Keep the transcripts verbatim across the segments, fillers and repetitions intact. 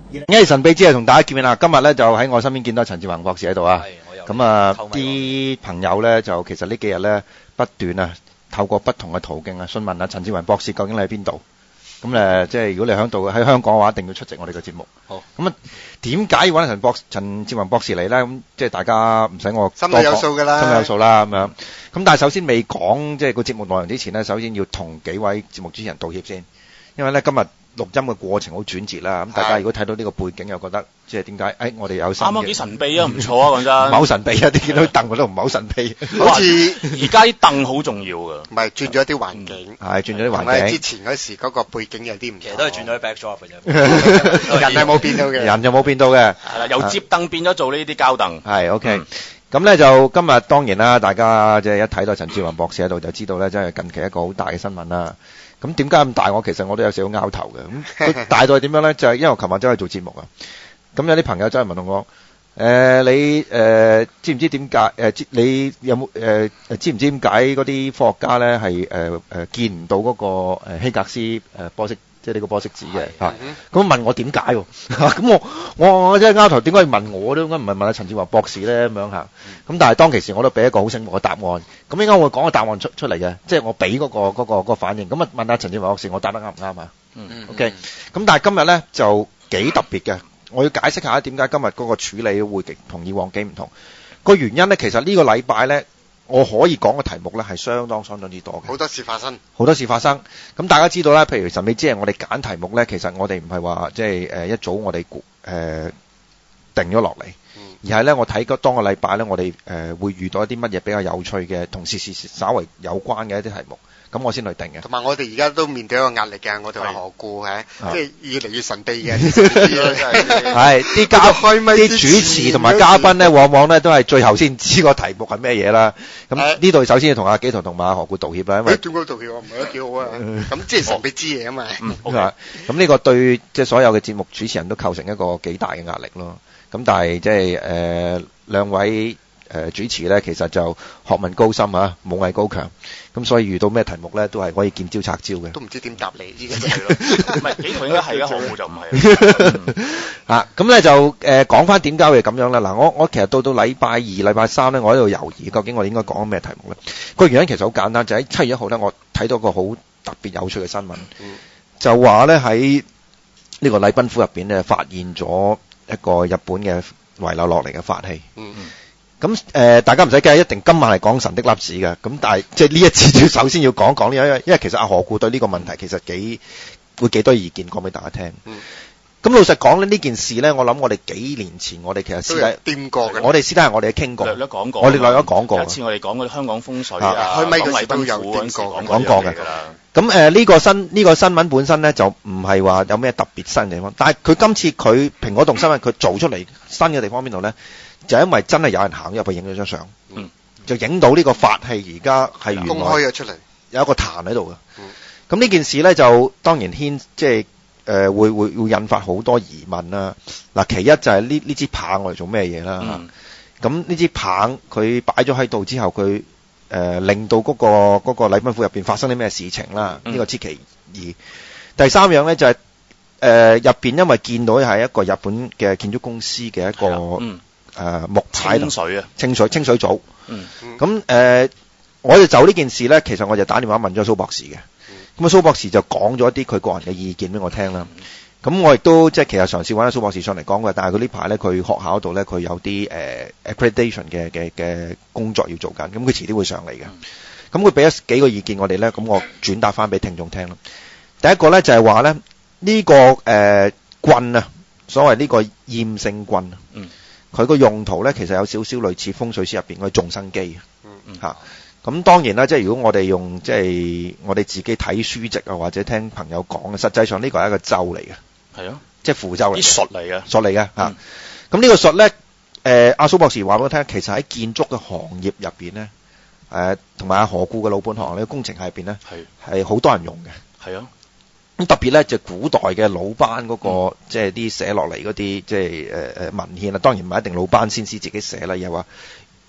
因為神秘之夜同大家見面啦，今日咧就喺我身邊見到陳志宏博士喺度啊。咁啊，啲朋友咧就其實呢幾日咧不斷啊透過不同嘅途徑啊詢問啊陳志宏博士究竟你喺邊度？咁誒，即係如果你喺度喺香港嘅話，一定要出席我哋嘅節目。好。咁啊，點解要揾陳博陳志宏博士嚟咧？咁即係大家唔使我心裏有數㗎啦， 心裏有數啦咁樣。咁但係首先未講即係個節目內容之前咧，首先要同幾位節目主持人道歉先，因為咧今日錄音嘅過程好轉折啦。咁大家如果睇到呢個背景又覺得即係點解？誒，我哋有新嘅。 啱啱幾神秘啊，唔錯啊，講真。 唔係好神秘啊！你見到啲凳我都唔係好神秘。 好似而家啲凳好重要㗎。 唔係轉咗啲環境， 係轉咗啲環境。 同埋之前嗰時嗰個背景有啲唔同。 其實都係轉咗啲 backdrop 嘅啫。 人係冇變到嘅。 人就冇變到嘅。 係啦，由摺凳變咗做呢啲膠凳。 係 OK。咁咧就今日當然啦，大家即係一睇到陳志宏博士喺度就知道咧，真係近期一個好大嘅新聞啦。咁點解咁大？我其實我都有少少拗頭嘅。咁佢大到係點樣咧？就係因為我琴日走去做節目啊。咁有啲朋友走去問我，誒你誒知唔知點解？誒你有冇誒誒知唔知點解嗰啲科學家咧係誒誒見唔到嗰個誒希格斯誒玻色，即係呢個玻色子嘅嚇？咁問我點解喎？咁我我我真係拗頭，點解要問我咧？點解唔係問阿陳志宏博士咧？咁樣嚇？咁但係當其時我都俾一個好醒目嘅答案。咁應該我會講個答案出出嚟嘅，即係我俾嗰個嗰個嗰個反應。咁啊問下陳志宏博士，我答得啱唔啱啊？嗯 OK。咁但係今日咧就幾特別嘅。我要解釋下點解今日嗰個處理會同以往幾唔同。個原因咧，其實呢個禮拜咧，我可以講嘅題目咧係相當相當之多嘅。 好多事發生， 好多事發生。咁大家知道啦，譬如神秘之夜我哋揀題目咧，其實我哋唔係話即係誒一早我哋誒、呃、定咗落嚟，而係咧我睇嗰當個禮拜咧，我哋誒、呃、會遇到一啲乜嘢比較有趣嘅，同時事稍為有關嘅一啲題目。咁我先去定嘅。 同埋我哋而家都面對一個壓力嘅，我哋話何故係，即係越嚟越神秘嘅。 係啲嘉啲主持同埋嘉賓咧，往往咧都係最後先知個題目係咩嘢啦。咁呢度首先要同阿紀陶同埋阿何故道歉啦，因為點解道歉啊？唔係都幾好啊。咁即係神秘之夜啊嘛。 咁呢個對即係所有嘅節目主持人都構成一個幾大嘅壓力咯。咁但係即係誒兩位誒主持咧，其實就學問高深啊，武藝高強。咁所以遇到咩題目咧，都係可以見招拆招嘅。 都唔知點答你呢個係咯，唔係幾套應該係啊，何故就唔係啊。咁咧就誒講翻點解會咁樣啦。嗱，我我其實到到禮拜二、禮拜三咧，我喺度猶豫，究竟我應該講咩題目咧？個原因其實好簡單，就喺七月一號咧，我睇到個好特別有趣嘅新聞，嗯、就話咧喺呢個禮賓府入邊咧，發現咗一個日本嘅遺留落嚟嘅法器。嗯嗯咁誒、呃，大家唔使驚，一定今晚係講神的粒子嘅。咁但係即係呢一次要首先要講講呢，因為因為其實阿何故對呢個問題其實幾會幾多意見講俾大家聽。嗯。咁老實講咧，呢件事咧，我諗我哋幾年前我哋其實私底掂過嘅。我哋私底下我哋傾過。 略略講過。 我哋略略講過。 有一次我哋講嗰啲香港風水啊， 開咪禮賓府嗰陣時講講過嘅。咁誒呢個新呢、呢個新聞本身咧就唔係話有咩特別新嘅地方，但係佢今次佢蘋果動新聞佢做出嚟新嘅地方邊度咧？就因為真係有人行入去影咗張相，嗯、就影到呢個法器而家係原來公開咗出嚟，有一個壇喺度嘅。咁呢、嗯、件事咧就當然牽即係誒會會會引發好多疑問啦。嗱，其一就係呢呢支棒我嚟做咩嘢啦？咁呢、嗯、支棒佢擺咗喺度之後，佢誒、呃、令到嗰、嗰個嗰、嗰個禮賓府入邊發生啲咩事情啦？呢、嗯、個知其二。第三樣咧就係誒入邊因為見到係一個日本嘅建築公司嘅一個。誒、呃、木牌清水啊， 清水清水組。 嗯。 咁誒、呃，我哋就呢件事咧，其實我就打電話問咗蘇博士嘅。咁啊、嗯，蘇博士就講咗一啲佢個人嘅意見俾我聽啦。咁、嗯、我亦都即係其實嘗試揾阿蘇博士上嚟講嘅，但係佢呢排咧，佢學校度咧，佢有啲誒、呃、accreditation 嘅嘅嘅工作要做緊。咁佢遲啲會上嚟嘅。咁佢俾咗幾個意見我哋咧，咁我轉達翻俾聽眾聽啦。第一個咧就係話咧，呢、呢個誒、呃、棍啊，所謂呢個厭勝棍啊。嗯。佢個用途咧，其實有少少類似風水師入邊嗰啲種生基嘅，嗯嗯嚇。咁當然啦，即係如果我哋用即係我哋自己睇書籍啊，或者聽朋友講嘅，實際上呢個係一個咒嚟嘅，係啊，即係符咒嚟，啲術嚟嘅，術嚟嘅嚇。咁、嗯、呢個術咧，誒阿蘇博士話俾我聽，其實喺建築嘅行業入邊咧，誒同埋阿何故嘅老本行呢個工程系入邊咧，係係好多人用嘅，係啊。咁特別咧，就古代嘅魯班嗰、那個，嗯、即係啲寫落嚟嗰啲，即係誒誒文獻啦。當然唔係一定魯班先師自己寫啦，又話託呢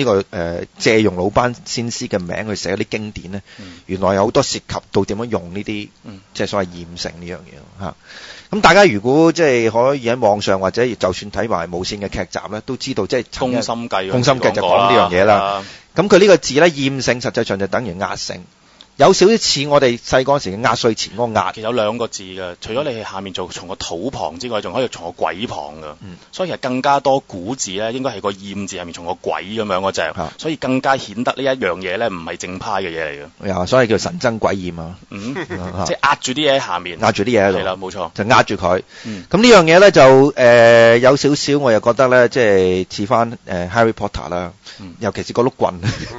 呢個誒、呃、借用魯班先師嘅名去寫啲經典咧， 嗯、 原來有好多涉及到點樣用呢啲、 嗯、 即係所謂厭勝呢樣嘢嚇。咁大家如果即係可以喺網上或者就算睇埋無線嘅劇集咧，都知道即係《 宮心計》 宮心計就講呢樣嘢啦。咁佢呢個字咧，厭勝實際上就等於壓勝。有少少似我哋細嗰陣時嘅壓歲錢嗰個壓， 其實有兩個字嘅，除咗你係下面做從個土旁之外，仲可以從個鬼旁嘅， 嗯、 所以其實更加多古字咧，應該係個厭字下面從個鬼咁樣嗰隻，啊、所以更加顯得呢一樣嘢咧，唔係正派嘅嘢嚟嘅。 啊，所以叫神憎鬼厭啊， 嗯，即係壓住啲嘢喺下面， 壓住啲嘢喺度， 係啦，冇錯， 就壓住佢。咁、 嗯、 呢樣嘢咧就誒、呃、有少少，我又覺得咧，即係似翻誒 Harry Potter 啦，嗯、尤其是個碌棍。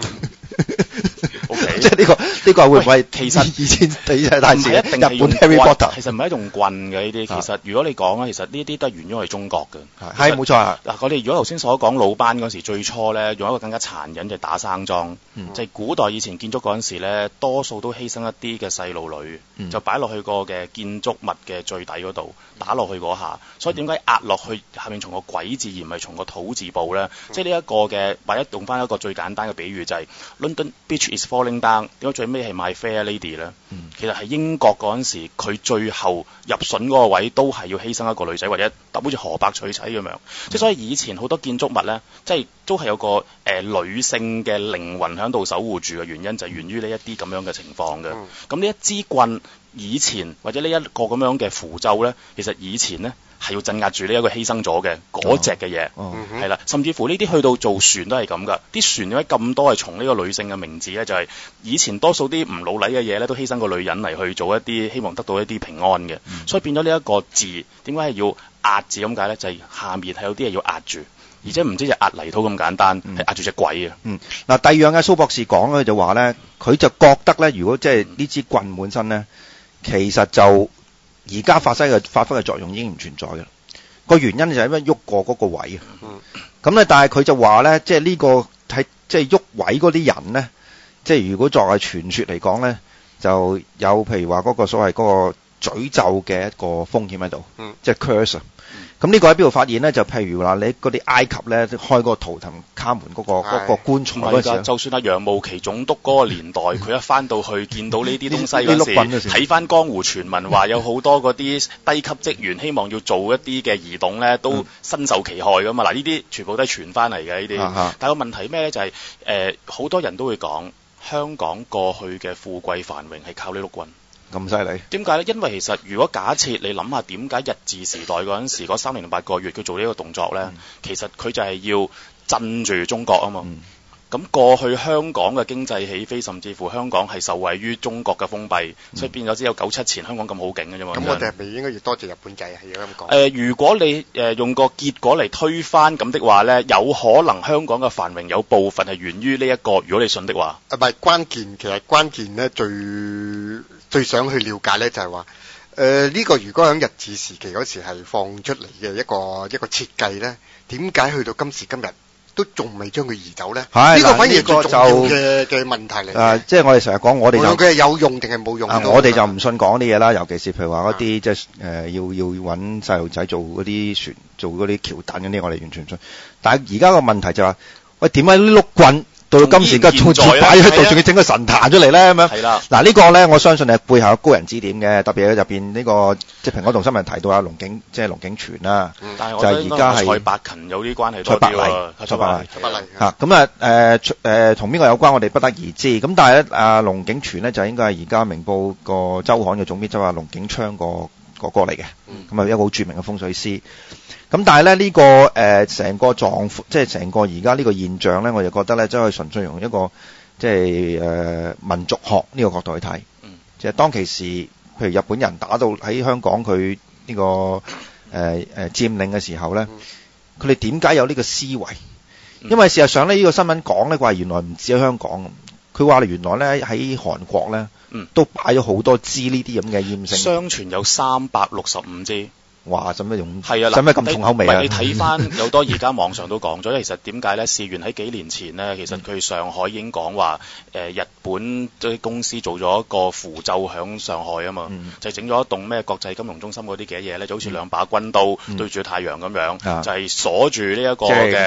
Okay. 即係呢個呢、呢個會唔會其實以前睇晒大事一定係用日本 Harry Potter 其實唔係一種棍嘅呢啲。其實如果你講咧，其實呢啲都係源於我哋中國嘅。 係冇錯啊！ 嗱，我哋如果頭先所講魯班嗰時最初咧，用一個更加殘忍就係打生樁，嗯、就係古代以前建築嗰陣時咧，多數都犧牲一啲嘅細路女，嗯、就擺落去個嘅建築物嘅最底嗰度打落去嗰下。所以點解壓落去下面從個鬼字而唔係從個土字部咧？嗯、即係呢一個嘅，或者用翻一個最簡單嘅比喻就係 London Bridge is falling down。點解最尾係 My Fair Lady 咧？嗯、其實係英國嗰陣時，佢最後入榫嗰個位都係要犧牲一個女仔，或者好似河伯娶妻咁樣。即係、嗯、所以以前好多建築物咧，即係都係有個誒、呃、女性嘅靈魂喺度守護住嘅原因，就係源於呢一啲咁樣嘅情況嘅。咁呢、嗯、一支棍以前或者呢一個咁樣嘅符咒咧，其實以前咧係要鎮壓住呢一個犧牲咗嘅嗰隻嘅嘢，係啦、哦哦，甚至乎呢啲去到做船都係咁噶。啲船點解咁多係從呢個女性嘅名字咧？就係、是、以前多數啲唔老禮嘅嘢咧，都犧牲個女人嚟去做一啲希望得到一啲平安嘅，嗯、所以變咗呢一個字點解係要壓字咁解咧？就係、是、下面係有啲嘢要壓住。而且唔知就壓泥土咁簡單，係、嗯、壓住隻鬼啊！嗯， 嗱，第二樣嘅蘇博士講咧就話咧，佢就覺得咧，如果即係呢支棍本身咧，其實就而家發揮嘅發揮嘅作用已經唔存在嘅。個原因就係因為喐過嗰個位啊。嗯。咁咧，但係佢就話咧，即係呢個係即係喐位嗰啲人咧，即係如果作為傳說嚟講咧，就有譬如話嗰個所謂嗰個詛咒嘅一個風險喺度。嗯。即係 curse 啊。咁呢個喺邊度發現咧？就譬如話你嗰啲埃及咧開嗰個圖騰卡門嗰、嗰個嗰個棺材嗰時， 就算阿楊慕琦總督嗰個年代，佢一翻到去見到呢啲東西嗰時，睇翻江湖傳聞話有好多嗰啲低級職員希望要做一啲嘅移動咧，都身受其害噶嘛。嗱，呢啲全部都係傳翻嚟嘅呢啲。啊、但係個問題咩咧？就係誒好多人都會講香港過去嘅富貴繁榮係靠呢碌棍。 咁犀利？點解咧？因為其實如果假設你諗下點解日治時代嗰陣時嗰三年零八個月佢做呢個動作咧，嗯、其實佢就係要鎮住中國啊嘛。咁、嗯、過去香港嘅經濟起飛，甚至乎香港係受惠於中國嘅封閉，嗯、所以變咗只有九七前香港咁好勁嘅啫嘛。 咁我哋係咪應該要多謝日本仔係要咁講？誒、 呃，如果你誒、呃、用個結果嚟推翻咁的話咧，有可能香港嘅繁榮有部分係源於呢一個。如果你信的話， 啊唔係關鍵，其實關鍵咧最。最想去了解咧就係話，誒、呃、呢、這個如果喺日治時期嗰時係放出嚟嘅一個一個設計咧，點解去到今時今日都仲未將佢移走咧？呢個反而最重要嘅嘅問題嚟。 誒，即係我哋成日講，我哋就佢係有用定係冇用？ 啊，我哋就唔信講啲嘢啦，尤其是譬如話嗰啲即係誒要要揾細路仔做嗰啲船，做嗰啲橋墩嗰啲，我哋完全唔信。但係而家個問題就係、是，喂，點解呢碌棍？到今時嘅仲要擺喺度，仲要整個神壇出嚟咧咁樣。係啦，嗱呢個咧，我相信係背後有高人指點嘅，特別係入邊呢個即係蘋果同新聞提到阿龍景，即係龍景全啦。 嗯、但係就係而家係蔡伯勤有啲關係多啲喎。 蔡伯黎，蔡伯黎嚇咁啊誒誒，同邊個有關？我哋不得而知。咁但係咧，阿龍景全咧就應該係而家明報個週刊嘅總編輯阿龍景昌個哥哥嚟嘅。咁啊、嗯、一個好著名嘅風水師。咁但係咧呢、這個誒成、呃、個狀況，即係成個而家呢個現象咧，我就覺得咧，真係純粹用一個即係誒、呃、民族學呢個角度去睇。嗯。即係當其時，譬如日本人打到喺香港佢呢、這個誒誒、呃、佔領嘅時候咧，佢哋點解有呢個思維？因為事實上咧，呢、這個新聞講咧，話原來唔止喺香港，佢話原來咧喺韓國咧，嗯、都擺咗好多支呢啲咁嘅厭勝。 相傳有三百六十五支。 哇！使咩用？ 係啊， 使咩咁重口味啊？ 你睇翻有多而家網上都講咗，其實點解咧？事源喺幾年前呢，其實佢上海已經講話，誒、呃、日本啲公司做咗一個符咒響上海啊嘛，嗯、就整咗一棟咩國際金融中心嗰啲嘅嘢咧，就好似兩把軍刀、嗯、對住太陽咁樣，嗯、就係鎖住呢一個嘅。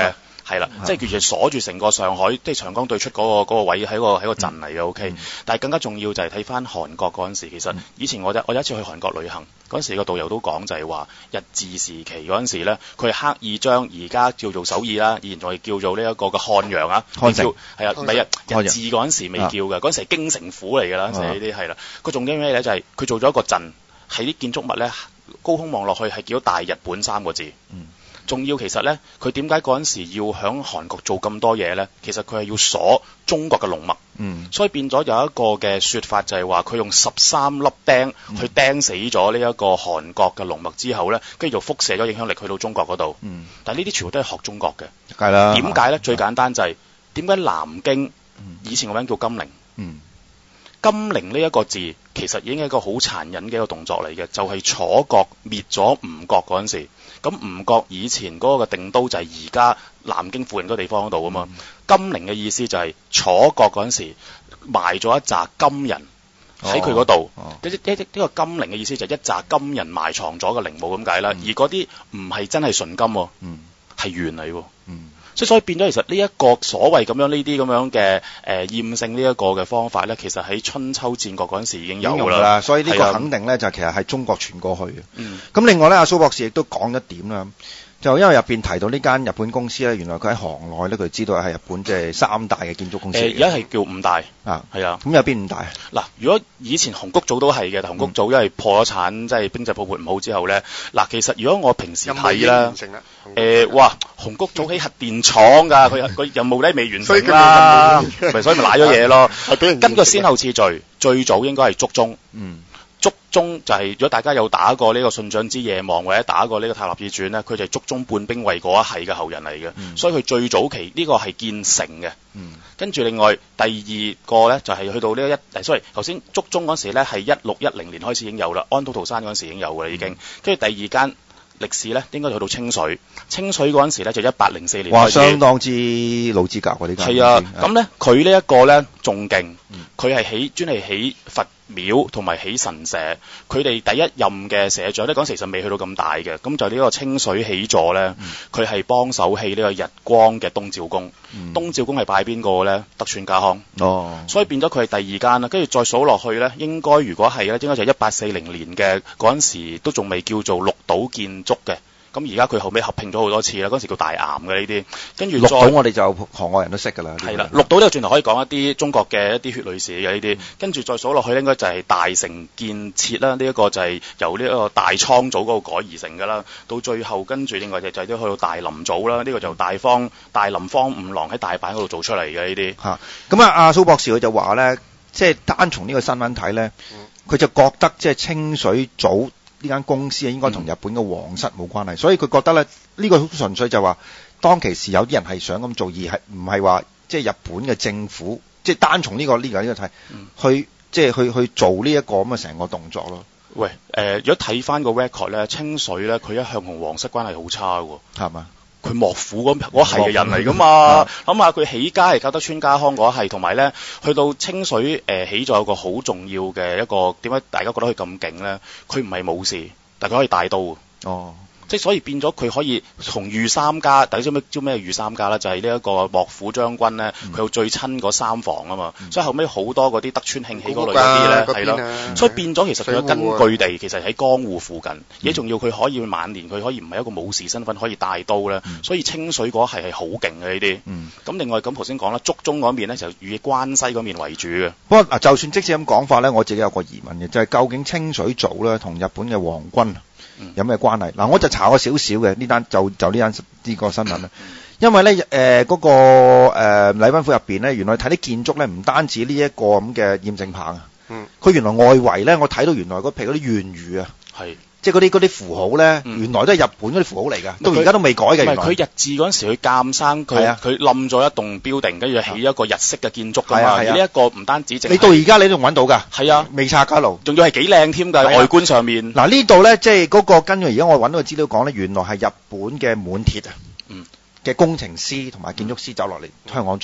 係啦，即係叫做鎖住成個上海，即係長江對出嗰、嗰個嗰個位喺個喺個鎮嚟嘅 OK。但係更加重要就係睇翻韓國嗰陣時，其實以前我我有一次去韓國旅行嗰陣時，個導遊都講就係話日治時期嗰陣時咧，佢係刻意將而家叫做首爾啦，以前仲係叫做呢一個嘅漢陽啊， 漢城係啊，唔係啊，日治嗰陣時未叫嘅，嗰陣時係京城府嚟㗎啦，嗰陣時呢啲係啦。個重點咩咧？就係、是、佢做咗一個鎮，喺啲建築物咧高空望落去係叫大日本三個字。嗯。仲要其實咧，佢點解嗰陣時要響韓國做咁多嘢咧？其實佢係要鎖中國嘅龍脈，嗯，所以變咗有一個嘅説法就係話，佢用十三粒釘去釘死咗呢一個韓國嘅龍脈之後咧，跟住就輻射咗影響力去到中國嗰度。嗯，但係呢啲全部都係學中國嘅，係啦。點解咧？最簡單就係點解南京以前個名叫金陵？嗯。金陵呢一個字其實已經係一個好殘忍嘅一個動作嚟嘅，就係、是、楚國滅咗吳國嗰陣時，咁吳國以前嗰個定都就係而家南京附近嗰地方嗰度啊嘛。嗯、金陵嘅意思就係楚國嗰陣時埋咗一紮金人喺佢嗰度，呢呢呢個金陵嘅意思就係一紮金人埋藏咗個陵墓咁解啦。嗯、而嗰啲唔係真係純金，係、嗯、元嚟喎。嗯即係所以變咗，其實呢一個所謂咁樣呢啲咁樣嘅誒驗證呢一個嘅方法咧，其實喺春秋戰國嗰陣時已經有㗎啦。所以呢個肯定咧就其實係中國傳過去嘅。嗯。咁另外咧，阿蘇博士亦都講一點啦，就因為入邊提到呢間日本公司咧，原來佢喺行內咧，佢知道係日本即係三大嘅建築公司。誒，而家係叫五大啊，係啊。咁有邊五大啊？嗱，如果以前紅谷組都係嘅，但紅谷組因為破咗產，即係經濟泡沫唔好之後咧，嗱，其實如果我平時睇啦。誒，哇！紅谷組起核電廠㗎，佢佢任務咧未完成啦，咪所以咪賴咗嘢咯。根據先後次序，最早應該係竹中。嗯。竹中就係、是、如果大家有打過呢個信長之夜望或者打過呢個太立志傳咧，佢就係竹中半兵衛嗰一系嘅後人嚟嘅，嗯、所以佢最早期呢、這個係建成嘅。嗯。跟住另外第二個咧就係、是、去到呢一，誒，sorry，頭先竹中嗰時咧係一六一零年開始已經有啦，安土桃山嗰時已經有㗎啦已經。跟住、嗯、第二間。歷史咧應該去到清水，清水嗰陣時咧就一八零四年開始。哇，相當之老資格喎呢間。係啊，咁咧佢呢一個咧仲勁，佢係起專係起佛廟同埋起神社。佢哋第一任嘅社長咧嗰陣時其實未去到咁大嘅，咁就呢個清水起座咧，佢係幫手起呢個日光嘅東照宮。嗯、東照宮係拜邊個咧？德川家康。哦。所以變咗佢係第二間啦，跟住再數落去咧，應該如果係咧，應該就係一八四零年嘅嗰陣時都仲未叫做綠島建築嘅，咁而家佢後尾合併咗好多次啦，嗰陣時叫大岩嘅呢啲，跟住綠島我哋就行外人都識㗎啦。係啦，綠島呢個轉頭可以講一啲中國嘅一啲血淚史嘅呢啲，跟住、嗯、再數落去應該就係大成建設啦，呢、這、一個就係由呢一個大倉組嗰個改而成㗎啦，到最後跟住另外就就都去到大林組啦，呢、這個就大方大林方五郎喺大阪嗰度做出嚟嘅呢啲。嚇，咁啊，阿蘇博士佢就話咧，即係單從呢個新聞睇咧，佢就覺得即係清水組。呢間公司啊，應該同日本嘅皇室冇關係，嗯、所以佢覺得咧，呢、呢個純粹就話當其時有啲人係想咁做，而係唔係話即係日本嘅政府，即係單從呢、呢個呢、呢個呢、呢個睇，嗯、去即係去去做呢一個咁嘅成個動作咯。喂，誒、呃，如果睇翻個 record 咧，清水咧，佢一向同皇室關係好差嘅，係嘛？佢幕府嗰嗰係嘅人嚟噶嘛？諗下佢起家係靠德川家康嗰係，同埋咧去到清水誒、呃、起咗有個好重要嘅一個點解大家覺得佢咁勁咧？佢唔係武士，但佢可以帶刀。哦。即係所以變咗佢可以從御三家，大家知咩知咩御三家啦？就係呢一個幕府將軍咧，佢有、嗯、最親嗰三房啊嘛，嗯、所以後尾好多嗰啲德川慶喜嗰類嗰啲咧，係咯，啊、所以變咗其實佢嘅根據地其實喺江戶附近，而且仲要佢可以晚年佢可以唔係一個武士身份可以帶刀咧，嗯、所以清水嗰係係好勁嘅呢啲。咁、嗯、另外咁頭先講啦，竹中嗰面咧就以關西嗰面為主嘅。不過嗱，就算即使咁講法咧，我自己有個疑問嘅，就係、是、究竟清水組咧同日本嘅皇軍有咩關係？嗱、嗯，我就查過少少嘅呢單，就就呢單呢個新聞啦。因為咧，誒、呃、嗰、那個誒禮賓府入邊咧，原來睇啲建築咧，唔單止呢一個咁嘅驗證棒啊，嗯，佢原來外圍咧，我睇到原來嗰譬如嗰啲願語啊，係。即係嗰啲嗰啲符號咧，嗯、原來都係日本嗰啲符號嚟㗎，到而家都未改嘅。唔係佢日治嗰陣時，佢鑑生佢佢冧咗一棟 building，跟住起一個日式嘅建築㗎嘛。呢一個唔單止淨，你到而家你都仲揾到㗎。係啊，未拆家路，仲要係幾靚添㗎，外觀上面。嗱、啊、呢度咧，即係嗰個根據而家我揾到嘅資料講咧，原來係日本嘅滿鐵啊，嘅、嗯、工程師同埋建築師走落嚟香港做嘅。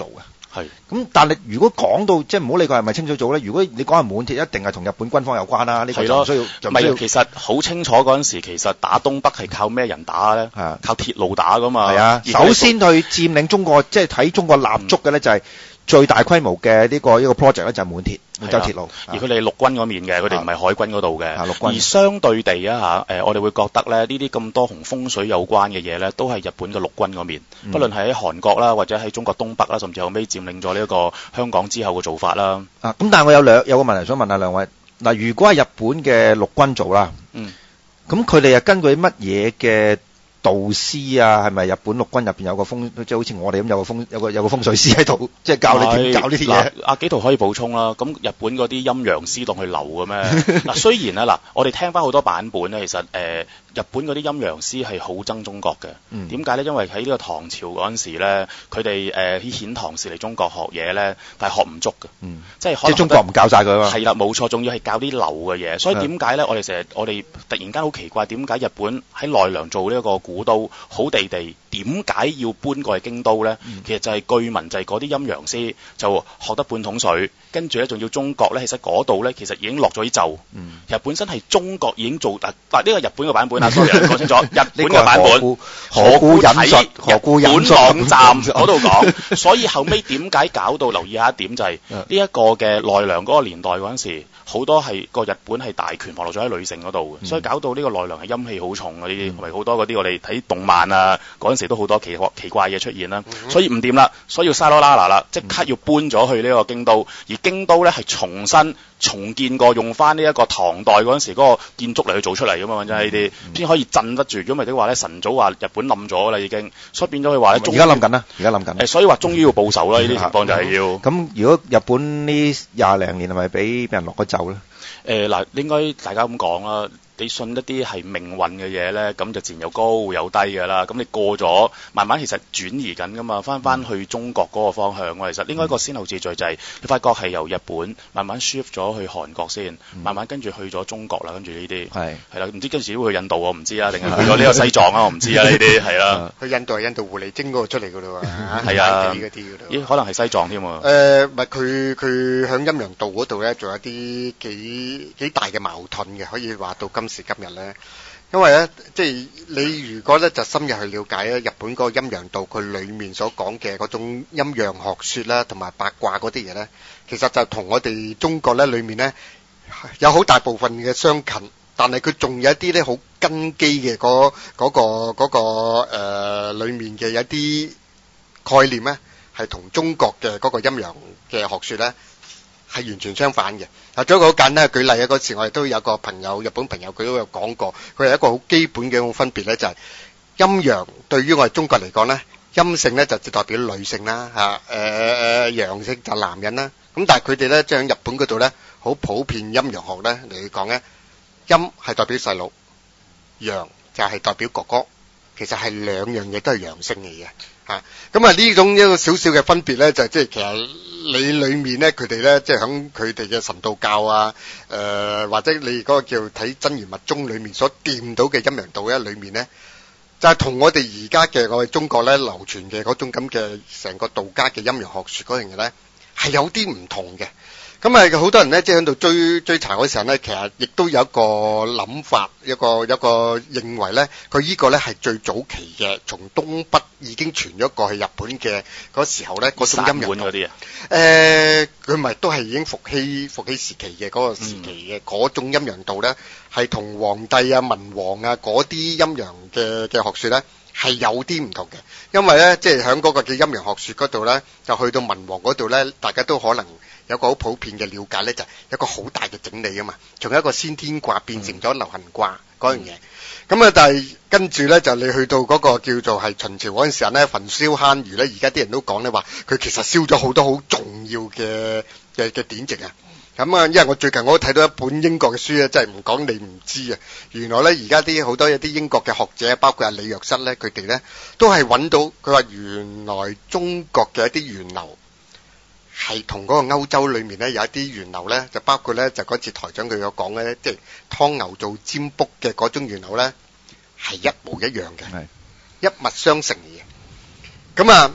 係。 咁但係如果講到即係唔好理佢係咪清水做咧，如果你講係滿鐵，一定係同日本軍方有關啦。呢、這個就唔需要，就唔需要。 其實好清楚嗰陣時，其實打東北係靠咩人打咧？ 係啊， 靠鐵路打噶嘛。 係啊，首先去佔領中國，即係睇中國立足嘅咧，就係、是。最大規模嘅呢個呢個 project 咧就係滿鐵滿洲鐵路， 而佢哋陸軍嗰面嘅，佢哋唔係海軍嗰度嘅。 陸軍。而相對地啊嚇，誒我哋會覺得咧，呢啲咁多同風水有關嘅嘢咧，都係日本嘅陸軍嗰面，嗯、不論係喺韓國啦，或者喺中國東北啦，甚至後尾佔領咗呢一個香港之後嘅做法啦。 啊，咁但係我有兩有個問題想問下兩位，嗱，如果係日本嘅陸軍做啦，嗯，咁佢哋係根據乜嘢嘅？導師啊，係咪日本陸軍入邊有個風，即係好似我哋咁有個風，有個有個風水師喺度，即係教你點搞呢啲嘢。 阿紀陶可以補充啦。咁日本嗰啲陰陽師當佢流嘅咩？嗱，雖然啊，嗱，我哋聽翻好多版本咧，其實誒、呃、日本嗰啲陰陽師係好憎中國嘅。點解咧？因為喺呢個唐朝嗰陣時咧，佢哋誒啲遣唐使嚟中國學嘢咧，但係學唔足嘅。嗯，即係即係中國唔教晒佢啊嘛。 係啦，冇錯，仲要係教啲流嘅嘢。所以點解咧？我哋成日我哋突然間好奇怪，點解日本喺奈良做呢一個古都好地地，點解要搬過去京都呢？嗯、其實就係據聞就係嗰啲陰陽師就學得半桶水，跟住咧仲要中國咧，其實嗰度咧其實已經落咗啲咒。嗯、其實本身係中國已經做，嗱嗱呢個日本嘅版本啊，sorry，講清楚，日本嘅版本， 何故引述？何故引述？ 日本網站嗰度講，所以後尾點解搞到留意一下一點就係呢一個嘅奈良嗰個年代嗰陣時，好多係個日本係大權放落咗喺女性嗰度嘅，嗯、所以搞到呢個奈良係陰氣好重嗰啲，同埋好多嗰啲我哋睇動漫啊嗰陣時都好多奇奇怪嘢出現啦，嗯、所以唔掂啦，所以要沙羅拉拿啦，即刻要搬咗去呢個京都，而京都咧係重新重建過，用翻呢一個唐代嗰陣時嗰個建築嚟去做出嚟噶嘛，真係呢啲先可以鎮得住。如果唔係的話咧，晨早話日本冧咗啦已經，所以變咗佢話咧， 而家冧緊啦，而家冧緊。 誒，所以話終於要報仇啦，呢啲情況就係要。 咁如果日本呢廿零年係咪俾俾人落咗咒咧？ 誒嗱、呃，應該大家咁講啦。你信一啲係命運嘅嘢咧，咁就自然有高有低㗎啦。咁你過咗，慢慢其實轉移緊㗎嘛，翻翻去中國嗰個方向。我其實應該個先後次序就係、是，你發覺係由日本慢慢 shift 咗去韓國先，嗯、慢慢跟住去咗中國啦，跟住呢啲係係啦，唔知跟住會去印度我唔知啊，定係去咗呢個西藏啊，我唔知啊呢啲係啦。 去印度係印度狐狸精嗰度出嚟㗎啦喎， 係啊， 嗰啲嗰度。 咦？可能係西藏添喎。 誒，唔係佢佢響陰陽道嗰度咧，仲有啲幾幾大嘅矛盾嘅，可以話到今時今日咧。因為咧，即係你如果咧就深入去了解咧，日本嗰個陰陽道佢裡面所講嘅嗰種陰陽學説啦，同埋八卦嗰啲嘢咧，其實就同我哋中國咧裡面咧有好大部分嘅相近，但係佢仲有一啲咧好根基嘅嗰嗰個嗰個誒裡面嘅一啲概念咧，係同中國嘅嗰個陰陽嘅學説咧係完全相反嘅。啊，做一個好簡單嘅舉例啊！嗰時我哋都有個朋友，日本朋友，佢都有講過，佢係一個好基本嘅一種分別咧，就係陰陽對於我哋中國嚟講咧，陰性咧就代表女性啦，嚇誒誒陽性就男人啦。咁但係佢哋咧，即係喺日本嗰度咧，好普遍陰陽學咧嚟講咧，陰係代表細佬，陽就係代表哥哥，其實係兩樣嘢都係陽性嚟嘅。嚇，咁啊呢種一個少少嘅分別咧，就係即係其實你裡面咧，佢哋咧即係響佢哋嘅神道教啊，誒、呃、或者你嗰個叫睇真言密宗裡面所掂到嘅陰陽道咧，裡面咧就係、是、同我哋而家嘅我哋中國咧流傳嘅嗰種咁嘅成個道家嘅陰陽學説嗰樣嘢咧，係有啲唔同嘅。咁啊，好多人咧，即係喺度追追查嗰時候咧，其實亦都有一個諗法，一個一個認為咧，佢呢個咧係最早期嘅，從東北已經傳咗過去日本嘅嗰時候咧，嗰種陰陽道嗰啲啊。誒，佢咪都係已經伏羲伏羲時期嘅嗰個時期嘅嗰種陰陽道咧，係同皇帝啊、文王啊嗰啲陰陽嘅嘅學説咧係有啲唔同嘅，因為咧即係喺嗰個嘅陰陽學説嗰度咧，就去到文王嗰度咧，大家都可能有個好普遍嘅了解咧，就係一個好大嘅整理啊嘛，從一個先天卦變成咗流行卦嗰樣嘢。咁啊，但係跟住咧就你去到嗰個叫做係秦朝嗰陣時候咧，焚燒坑儒咧，而家啲人都講咧話，佢其實燒咗好多好重要嘅嘅嘅典籍啊。咁啊，因為我最近我都睇到一本英國嘅書咧，真係唔講你唔知啊。原來咧而家啲好多一啲英國嘅學者，包括阿李約瑟咧，佢哋咧都係揾到，佢話原來中國嘅一啲源流係同嗰個歐洲裏面咧有一啲源流咧，就包括咧就嗰次台長佢有講咧，即係湯牛做占卜嘅嗰種源流咧係一模一樣嘅，是一脈相承嘅。咁啊，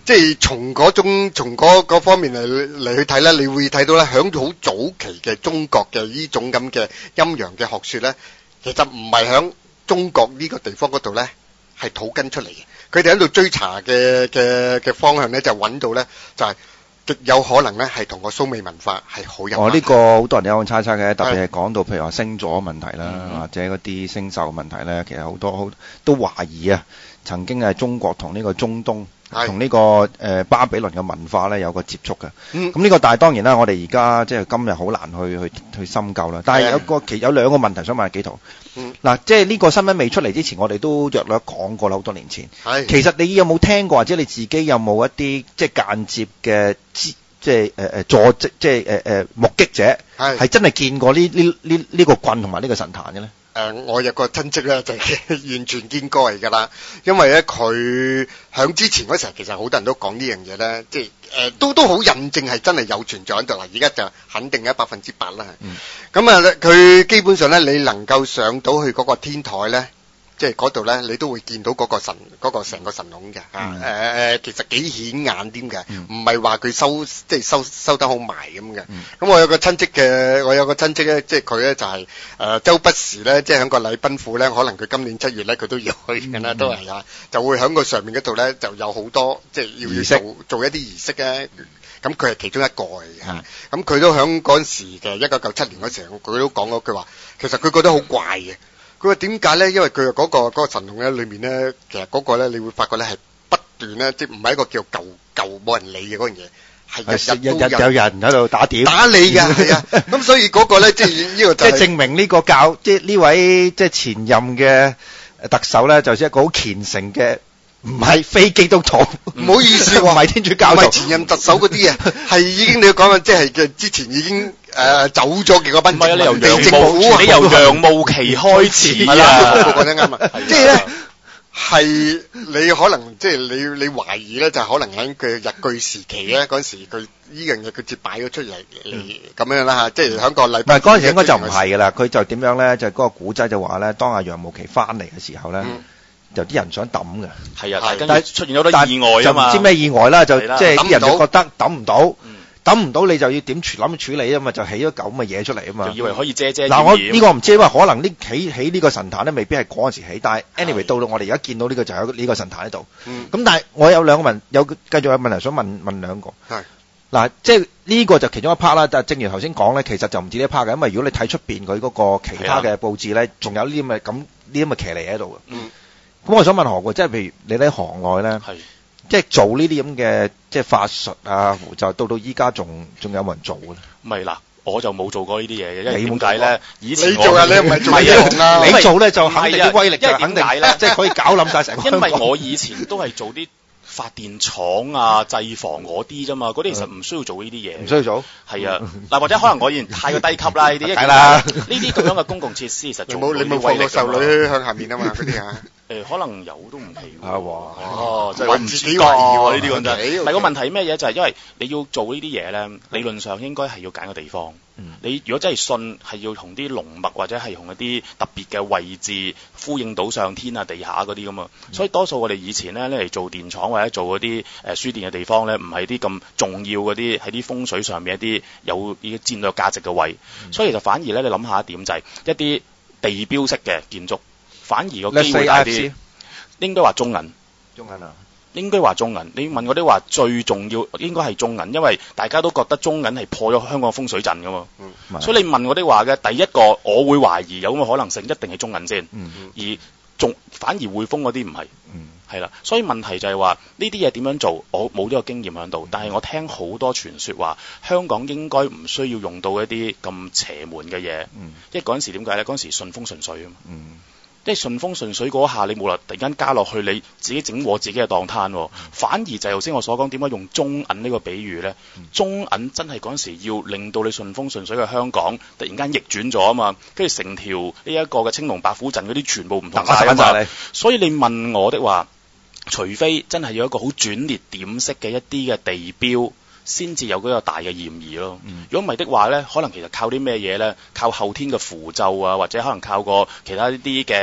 即係從嗰種從嗰嗰方面嚟嚟去睇咧，你會睇到咧，響好早期嘅中國嘅呢種咁嘅陰陽嘅學説咧，其實唔係響中國呢個地方嗰度咧係土根出嚟嘅。佢哋喺度追查嘅嘅嘅方向咧，就揾到咧就係、是。極有可能咧，係同個蘇美文化係好有關。 哦，呢、這個好多人有咁猜測嘅，特別係講到譬如話星座問題啦，嗯、或者嗰啲星宿問題咧，其實好多好都懷疑啊，曾經係中國同呢個中東同呢個誒、呃、巴比倫嘅文化咧有個接觸嘅。咁呢、嗯這個但係當然啦，我哋而家即係今日好難去去去深究啦。但係有個其有兩個問題想問下紀陶。嗱、嗯，即係呢個新聞未出嚟之前，我哋都約略講過啦，好多年前。係。其實你有冇聽過，或者你自己有冇一啲即係間接嘅即係誒誒助即即係誒誒目擊者係係真係見過呢呢呢呢個棍同埋呢個神壇嘅咧？誒、 呃，我有個親戚咧就係、是、完全見過嚟㗎啦，因為咧佢響之前嗰時候，其實好多人都講呢樣嘢咧，即係誒、呃、都都好印證係真係有存在喺度啦。而家就肯定係百分之百啦。咁啊、嗯，佢基本上咧，你能夠上到去嗰個天台咧。即係嗰度咧，你都會見到嗰個神，嗰、嗰個成個神龍嘅嚇。誒誒、嗯呃，其實幾顯眼啲嘅，唔係話佢收即係收收得好埋咁嘅。咁、嗯、我有個親戚嘅，我有個親戚咧，即係佢咧就係、是、誒、呃、周不時咧，即係喺個禮賓府咧，可能佢今年七月咧，佢都要去嘅啦，嗯、都係啊，就會喺個上面嗰度咧，就有好多即係要要做做一啲儀式咧。咁佢係其中一個嚟嘅嚇。咁佢、嗯、都喺嗰陣時嘅一九九七年嗰時候，佢都講嗰句話，其實佢覺得好怪嘅。佢話點解咧？因為佢嗰、嗰個嗰、嗰個神龍咧，裏面咧，其實嗰個咧，你會發覺咧係不斷咧，即係唔係一個叫舊舊冇人理嘅嗰樣嘢，係日日都有， 有人喺度打點打你㗎，係啊。咁所以嗰個咧，即係呢個就係、 即係證明呢個教，即係呢位即係前任嘅特首咧，就係一個好虔誠嘅。唔係非基督徒， 唔好意思喎， 唔係天主教徒， 唔係前任特首嗰啲啊，係已經你要講嘅，即係嘅之前已經誒、呃、走咗嘅嗰班政府， 你由楊慕，你由楊慕琦開始係啦，講得啱啊，即係咧係你可能即係你你懷疑咧，就可能喺佢日據時期咧嗰陣時佢呢樣嘢佢接擺咗出嚟嚟咁樣啦嚇，即係喺個禮。唔係嗰陣時應該就唔係㗎啦，佢就點樣咧？就嗰個古仔就話咧，當阿楊慕琦翻嚟嘅時候咧。嗯就啲人想抌嘅， 係啊，但係出現咗好多意外啊嘛， 就唔知咩意外啦，就即係啲人就覺得抌唔到，抌唔到你就要點處諗處理啊嘛，就起咗嚿咁嘅嘢出嚟啊嘛， 就以為可以遮遮掩掩。 嗱我呢個唔知，因為可能呢起起呢個神壇咧，未必係嗰陣時起，但係 anyway 到到我哋而家見到呢個就喺呢個神壇喺度。咁但係我有兩個問，有繼續有問題想問問兩個。係嗱，即係呢個就其中一 part 啦。但係正如頭先講咧，其實就唔止呢一 part 嘅，因為如果你睇出邊佢嗰個其他嘅佈置咧，仲有呢啲咁嘅咁呢啲咁嘅騎呢喺度嘅。咁我想問何嘅，即係譬如你喺行內咧，是即係做呢啲咁嘅即係法術啊符咒，到到依家仲仲有冇人做嘅咧？ 唔係嗱，我就冇做過呢啲嘢嘅，因為點解咧？以前你做啊，你唔係做嘢啊？ 你做咧就肯定啲威力就肯定咧， 即係可以搞冧晒成個。 因為我以前都係做啲發電廠啊、製房嗰啲啫嘛，嗰啲其實唔需要做呢啲嘢。唔需要做？ 係啊，嗱或者可能我以前太過低級啦，呢啲係啦，呢啲咁樣嘅公共設施其實做冇你冇放個修女向下面啊嘛，嗰啲啊。 誒可能有都唔奇喎。 啊哇！ 哦，即係我唔自己懷疑喎呢啲講真。唔係個問題係咩嘢？就係因為你要做呢啲嘢咧，理論上應該係要揀個地方。你如果真係信係要同啲龍脈或者係同一啲特別嘅位置呼應到上天啊、地下嗰啲咁啊。所以多數我哋以前咧嚟做電廠或者做嗰啲誒輸電嘅地方咧，唔係啲咁重要嗰啲喺啲風水上面一啲有啲戰略價值嘅位。所以就反而咧，你諗下一點就係一啲地標式嘅建築。反而個機會大啲，應該話中銀。 中銀啊， 應該話中銀。你問嗰啲話最重要應該係中銀，因為大家都覺得中銀係破咗香港風水陣噶嘛。嗯、所以你問嗰啲話嘅第一個，我會懷疑有咁嘅可能性，一定係中銀先。嗯、而仲反而匯豐嗰啲唔係。係啦、嗯，所以問題就係話呢啲嘢點樣做，我冇呢個經驗喺度。但係我聽好多傳說話，香港應該唔需要用到一啲咁邪門嘅嘢。嗯、因為嗰陣時點解咧？嗰陣時順風順水啊嘛。嗯即係順風順水嗰下，你冇啦，突然間加落去，你自己整和自己嘅檔攤喎。反而就係頭先我所講，點解用中銀呢個比喻呢？中銀真係嗰陣時要令到你順風順水嘅香港，突然間逆轉咗啊嘛，跟住成條呢一個嘅青龍白虎陣嗰啲全部唔同晒啊嘛。所以你問我的話，除非真係有一個好轉捩點式嘅一啲嘅地標，先至有嗰個大嘅嫌疑咯。如果唔係的話咧，可能其實靠啲咩嘢咧？靠後天嘅符咒啊，或者可能靠個其他一啲嘅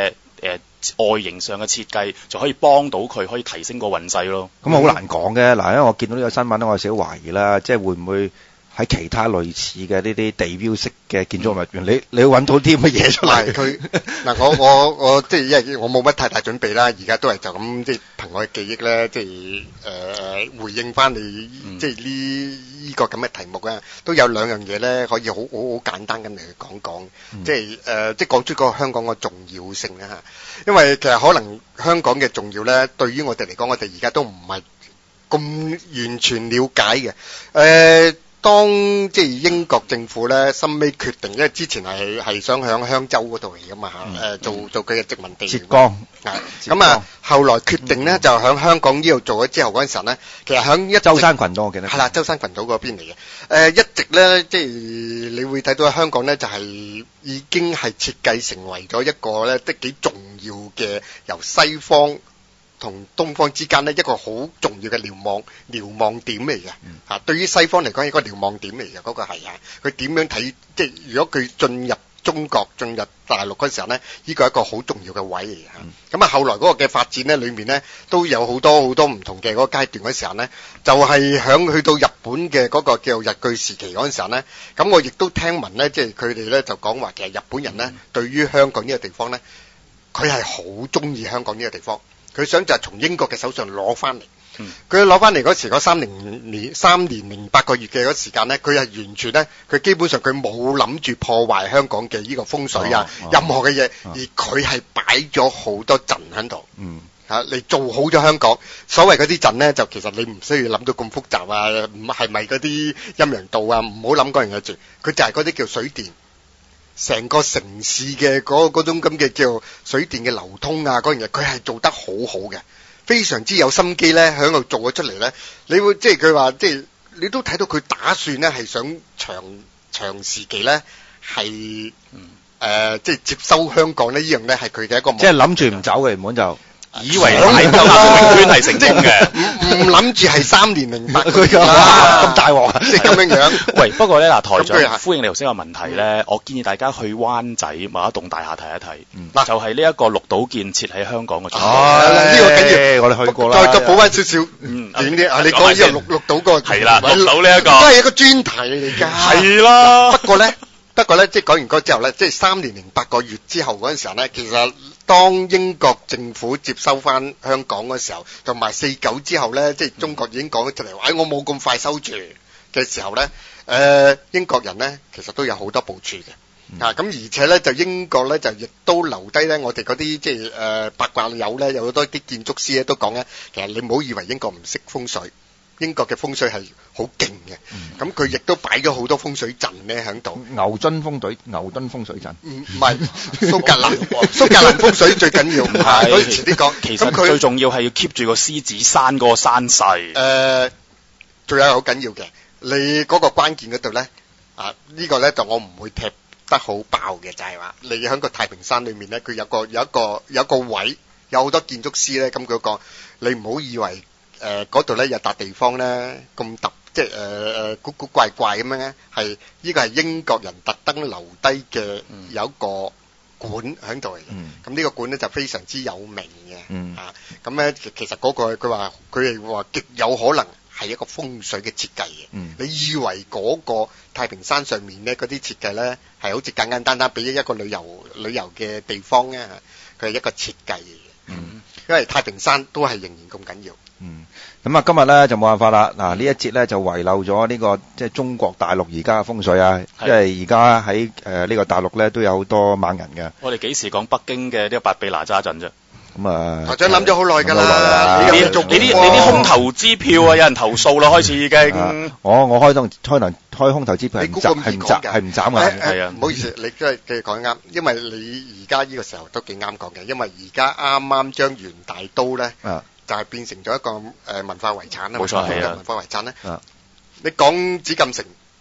呃外形上嘅設計，就可以幫到佢可以提升個運勢咯。 咁啊好難講嘅，嗱，因為我見到呢個新聞咧，我有少少懷疑啦，即係會唔會喺其他類似嘅呢啲地標式嘅建築物入邊，你你會揾到啲乜嘢出嚟？ 佢嗱，我我我即係因為我冇乜太大準備啦，而家都係就咁即係憑我嘅記憶咧，即係誒回應翻你， 嗯、 即係呢呢個咁嘅題目啊，都有兩樣嘢咧，可以好好好簡單咁嚟講講， 嗯、 即係誒、呃、即係講出個香港嘅重要性啦嚇。因為其實可能香港嘅重要咧，對於我哋嚟講，我哋而家都唔係咁完全了解嘅，誒、呃。當即係英國政府咧，深尾決定，因為之前係係想響香洲嗰度嚟噶嘛嚇，誒、嗯呃、做做佢嘅殖民地。 浙江係咁啊，後來決定咧、嗯、就響香港呢度做咗之後嗰陣時候咧，其實響一舟山群島我記得係啦，舟山群島嗰邊嚟嘅。誒、呃、一直咧，即係你會睇到香港咧，就係、是、已經係設計成為咗一個咧，即幾重要嘅由西方同東方之間呢一個好重要嘅瞭望瞭望點嚟嘅， 嗯、 啊，對於西方嚟講，一個瞭望點嚟嘅，嗰、那個係啊，佢點樣睇？即係如果佢進入中國、進入大陸嗰時候呢，呢、這個係一個好重要嘅位嚟嘅。咁、嗯、啊，後來嗰個嘅發展呢，裏面呢都有好多好多唔同嘅嗰個階段嗰時候呢，就係、是、響去到日本嘅嗰個叫做日據時期嗰陣時候呢，咁我亦都聽聞呢，即係佢哋呢就講話，其實日本人呢、嗯、對於香港呢個地方呢，佢係好中意香港呢個地方。佢想就係從英國嘅手上攞翻嚟，佢攞翻嚟嗰時嗰三年年三年零八個月嘅嗰時間咧，佢係完全咧，佢基本上佢冇諗住破壞香港嘅呢個風水啊，哦哦、任何嘅嘢，哦、而佢係擺咗好多陣喺度， 嗯， 嚇嚟、啊、做好咗香港。所謂嗰啲陣咧，就其實你唔需要諗到咁複雜啊，唔係咪嗰啲陰陽道啊？唔好諗嗰樣嘢住，佢就係嗰啲叫水電。成個城市嘅嗰嗰種咁嘅叫水電嘅流通啊，嗰樣嘢佢係做得好好嘅，非常之有心機咧，喺度做咗出嚟咧。你會即係佢話，即係你都睇到佢打算咧，係想長長時期咧係誒，即係接收香港呢呢樣咧係佢嘅一個目標。 即係諗住唔走嘅原本就。 以為大洲永遠係成功嘅， 唔唔諗住係三年零八佢咁大鑊， 即係咁樣樣。 喂，不過咧嗱，台長呼應你頭先個問題咧，嗯、我建議大家去灣仔某一棟大廈睇一睇，嗯、就係呢一個綠島建設喺香港嘅。 哦，呢個緊要， 我哋去過啦。 再再補翻少少遠啲啊！你講呢個綠綠島個係啦，綠島呢一個都係一個專題嚟㗎。 係啦， 不過咧。不過咧，即係講完嗰之後咧，即係三年零八個月之後嗰陣時候咧，其實當英國政府接收翻香港嗰時候，同埋四九之後咧，即係中國已經講咗出嚟話，哎，我冇咁快收住嘅時候咧，誒、呃，英國人咧其實都有好多部署嘅，嗯、啊，咁而且咧就英國咧就亦都留低咧我哋嗰啲即係誒、呃、八卦友咧，有好多啲建築師咧都講咧，其實你唔好以為英國唔識風水。英國嘅風水係好勁嘅，咁佢亦都擺咗好多風水陣咧喺度。 牛津風水，牛津風水陣。唔唔係蘇格蘭，蘇格蘭風水最緊要。唔係，所以遲啲講。 其實佢最重要係要 keep 住個獅子山嗰個山勢。 誒，仲有好緊要嘅，你嗰個關鍵嗰度咧，啊呢個咧就我唔會踢得好爆嘅，就係話你喺個太平山裏面咧，佢有個有一個有一個位，有好多建築師咧，咁佢講你唔好以為。誒嗰度咧有笪地方咧咁特，即係誒誒古古怪怪咁樣咧，係呢個係英國人特登留低嘅有一個館喺度嚟嘅。咁呢、嗯、個館咧就非常之有名嘅。嗯、啊，咁咧其實嗰、嗰個佢話佢係話極有可能係一個風水嘅設計嘅。嗯、你以為嗰個太平山上面咧嗰啲設計咧係好似簡簡單單俾一個旅遊旅遊嘅地方咧？佢係一個設計嘅。嗯，因為太平山都係仍然咁緊要。 嗯，咁啊，今日咧就冇辦法啦。嗱，呢一節咧就遺漏咗呢個即係中國大陸而家嘅風水啊，因為而家喺誒呢個大陸咧都有好多猛人嘅。 我哋幾時講北京嘅呢個八臂哪吒陣啫？ 咁啊， 台長諗咗好耐㗎啦。你啲你啲你啲空頭支票啊，有人投訴啦，開始已經。 我我開通開能開空頭支票係唔斬係唔斬係唔斬嘅。 係啊，唔好意思，你真係繼續講啱，因為你而家呢個時候都幾啱講嘅，因為而家啱啱將元大都咧。就係變成咗一個誒文化遺產啦， 冇錯係啊， 文化遺產咧。你講紫禁城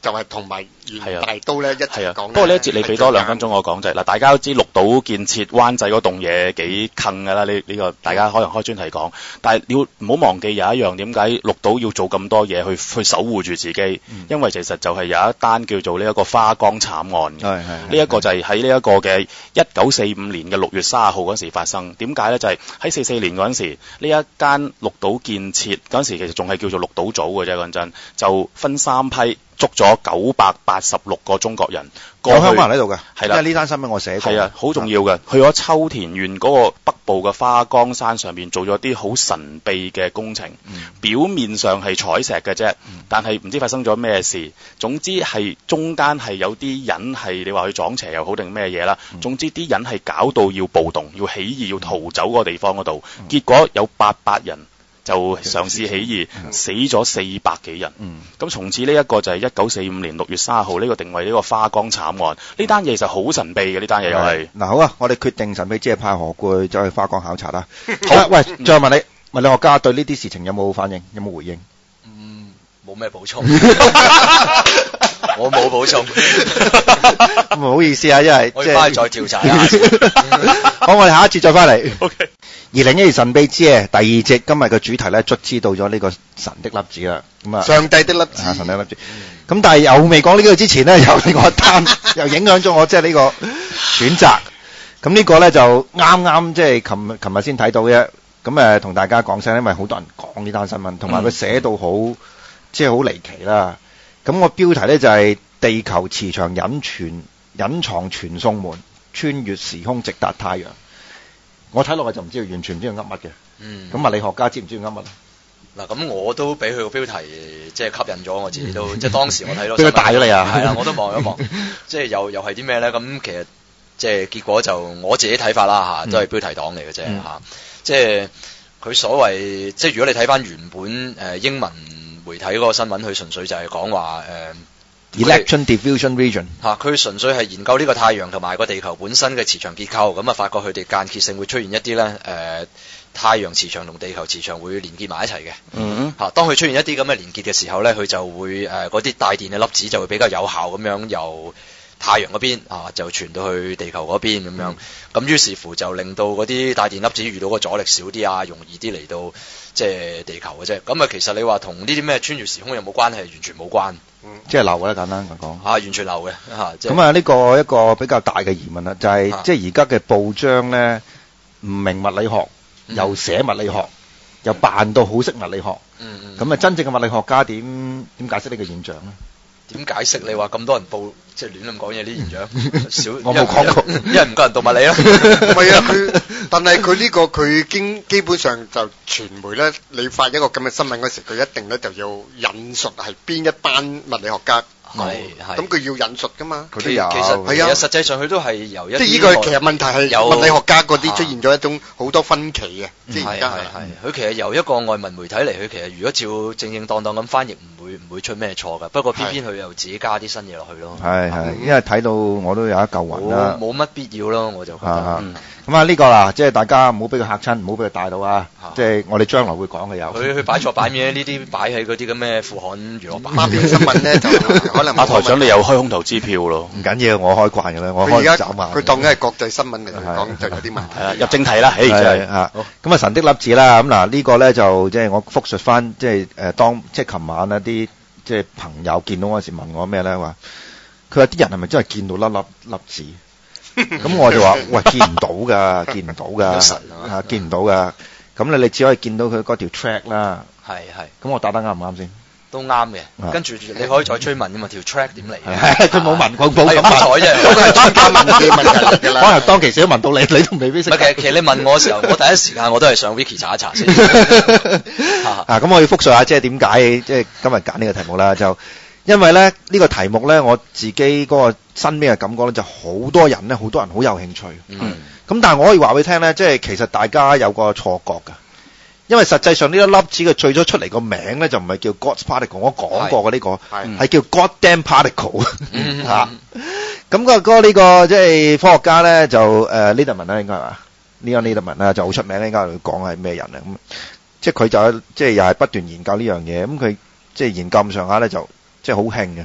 就係同埋袁大都咧一齊講。 不過呢一節你俾多兩分鐘我講就係嗱，大家都知綠島建設灣仔嗰棟嘢幾坑㗎啦，呢呢個大家可能開專題講。但係你要唔好忘記有一樣，點解綠島要做咁多嘢去去守護住自己？嗯、因為其實就係有一單叫做呢一個花崗慘案。係係。呢一個就係喺呢一個嘅一九四五年嘅六月三十號嗰時發生。點解咧？就係喺四四年嗰陣時，呢一間綠島建設嗰陣時其實仲係叫做綠島組嘅啫，講真，就分三批。捉咗九百八十六個中國人， 有香港人喺度嘅， 係啦， 因為呢單新聞我寫過， 係啊，好重要嘅。去咗秋田縣嗰個北部嘅花崗山上面做咗啲好神秘嘅工程，嗯、表面上係採石嘅啫，嗯、但係唔知發生咗咩事。總之係中間係有啲人係你話去撞邪又好定咩嘢啦。嗯、總之啲人係搞到要暴動、要起義、要逃走嗰個地方嗰度，嗯、結果有八百人。就嘗試起義，嗯、死咗四百幾人。咁、嗯、從此呢一個就係一九四五年六月三十號呢個定為呢個花崗慘案。呢單嘢其實好神秘嘅，呢單嘢又係。嗱好啊，我哋決定神秘之夜派何故走去花崗考察啦。好、啊，喂，再問你，物理學家對呢啲事情有冇反應？有冇回應？ 嗯，冇咩補充。我冇補充。 唔好意思啊，因為我要翻去再調查一下。 好，我哋下一節再翻嚟。 OK。 二零一二神秘之夜第二節，今日嘅主題咧，卒之到咗呢個神的粒子啦。咁啊， 上帝的粒子， 啊、神的粒子。咁、嗯、但係又未講呢個之前咧，有另外一單又影響咗我即係呢個選擇。咁呢個咧就啱啱即係琴琴日先睇到嘅。咁誒同大家講聲，因為好多人講呢單新聞，同埋佢寫到好即係好離奇啦。咁我標題咧就係、是、地球磁場隱存隱藏傳送門，穿越時空直達太陽。我睇落去就唔知道，完全唔知佢噏乜嘅。嗯。咁物理學家知唔知佢噏乜啊？ 嗱，咁我都俾佢個標題即係吸引咗我自己都，嗯、即係當時我睇到。 俾佢帶咗你啊！ 係啦，我都望一望，即係又又係啲咩咧？咁其實即係結果就我自己睇法啦嚇，都係標題黨嚟嘅啫嚇。即係佢所謂即係如果你睇翻原本誒、呃、英文媒體嗰個新聞，佢純粹就係講話誒。呃 Electron diffusion region 嚇，佢純粹係研究呢個太陽同埋個地球本身嘅磁場結構，咁啊發覺佢哋間歇性會出現一啲咧誒太陽磁場同地球磁場會連結埋一齊嘅。嗯嚇，當佢出現一啲咁嘅連結嘅時候咧，佢就會誒嗰啲帶電嘅粒子就會比較有效咁樣由太陽嗰邊啊就傳到去地球嗰邊咁樣，咁、嗯、於是乎就令到嗰啲帶電粒子遇到個阻力少啲啊，容易啲嚟到即係地球嘅啫。咁啊其實你話同呢啲咩穿越時空有冇關係？完全冇關。 嗯、即係流嘅啦，簡單講嚇，完全流嘅嚇。咁啊，呢個一個比較大嘅疑問啦，就係、是啊、即係而家嘅報章咧，唔明物理學，嗯、又寫物理學，嗯、又扮到好識物理學。嗯嗯。咁啊，真正嘅物理學家點點解釋呢個現象咧？ 點解釋？你話咁多人報，即係亂咁講嘢啲現象，少我冇講過， 因為唔夠人讀物理啦。 唔係啊，佢但係佢呢個佢經基本上就傳媒咧，你發一個咁嘅新聞嗰時，佢一定咧就要引述係邊一班物理學家。係係，咁佢要引述噶嘛？ 佢都有， 其實係啊，實際上佢都係由一即係呢個其實問題係物理學家嗰啲出現咗一種好多分歧嘅，即係而家係係。佢其實由一個外文媒體嚟，佢其實如果照正正當當咁翻譯，唔會唔會出咩錯㗎。不過偏偏佢又自己加啲新嘢落去咯。係係， 因為睇到我都有一嚿雲啦。 冇乜必要咯，我就覺得。 咁啊呢個啦，即係大家唔好俾佢嚇親，唔好俾佢帶到啊！即係我哋將來會講嘅有。 佢佢擺錯擺咩？呢啲擺喺嗰啲咁嘅副刊娛樂版。 花邊新聞咧就可能。 阿台長你又開空頭支票咯？ 唔緊要，我開慣嘅啦，我開走嘛。 佢當緊係國際新聞嚟講，就有啲問題。 係啊，入正題啦，誒就係嚇。咁啊神的粒子啦，咁嗱呢個咧就即係我復述翻，即係誒當即係琴晚一啲即係朋友見到嗰時問我咩咧話，佢話啲人係咪真係見到粒粒粒子？咁我就話：喂，見唔到㗎，見唔到㗎，嚇、啊，見唔到㗎。咁你你只可以見到佢嗰條 track 啦。係係。咁我打得啱唔啱先？ 都啱嘅。跟住你可以再追問㗎嘛？條 track 點嚟？ 佢冇問，佢冇咁彩啫。嗰個係專家問嘅問題嚟㗎啦。 可能當其時都問到你，你都未必識。 其實其實你問我嘅時候，我第一時間我都係上 Wiki 查一查先。 啊，咁我要複述下即係點解即係今日揀呢個題目啦，就。因為咧呢、這個題目咧，我自己嗰個身邊嘅感覺咧，就好多人咧，好多人好有興趣。嗯。咁但係我可以話俾你聽咧，即係其實大家有個錯覺㗎，因為實際上呢一粒子嘅最初出嚟個名咧，就唔係叫 God's particle，我講過嘅呢、這個係係叫 Goddamn particle。嗯。嚇。咁個嗰呢個即係科學家咧，就誒 Lindemann 啦，應該係嘛？呢個 Lindemann 啦，就好出名咧，應該佢講係咩人啊？咁即係佢就即係又係不斷研究呢樣嘢，咁佢即係研究咁上下咧就。即係好興嘅，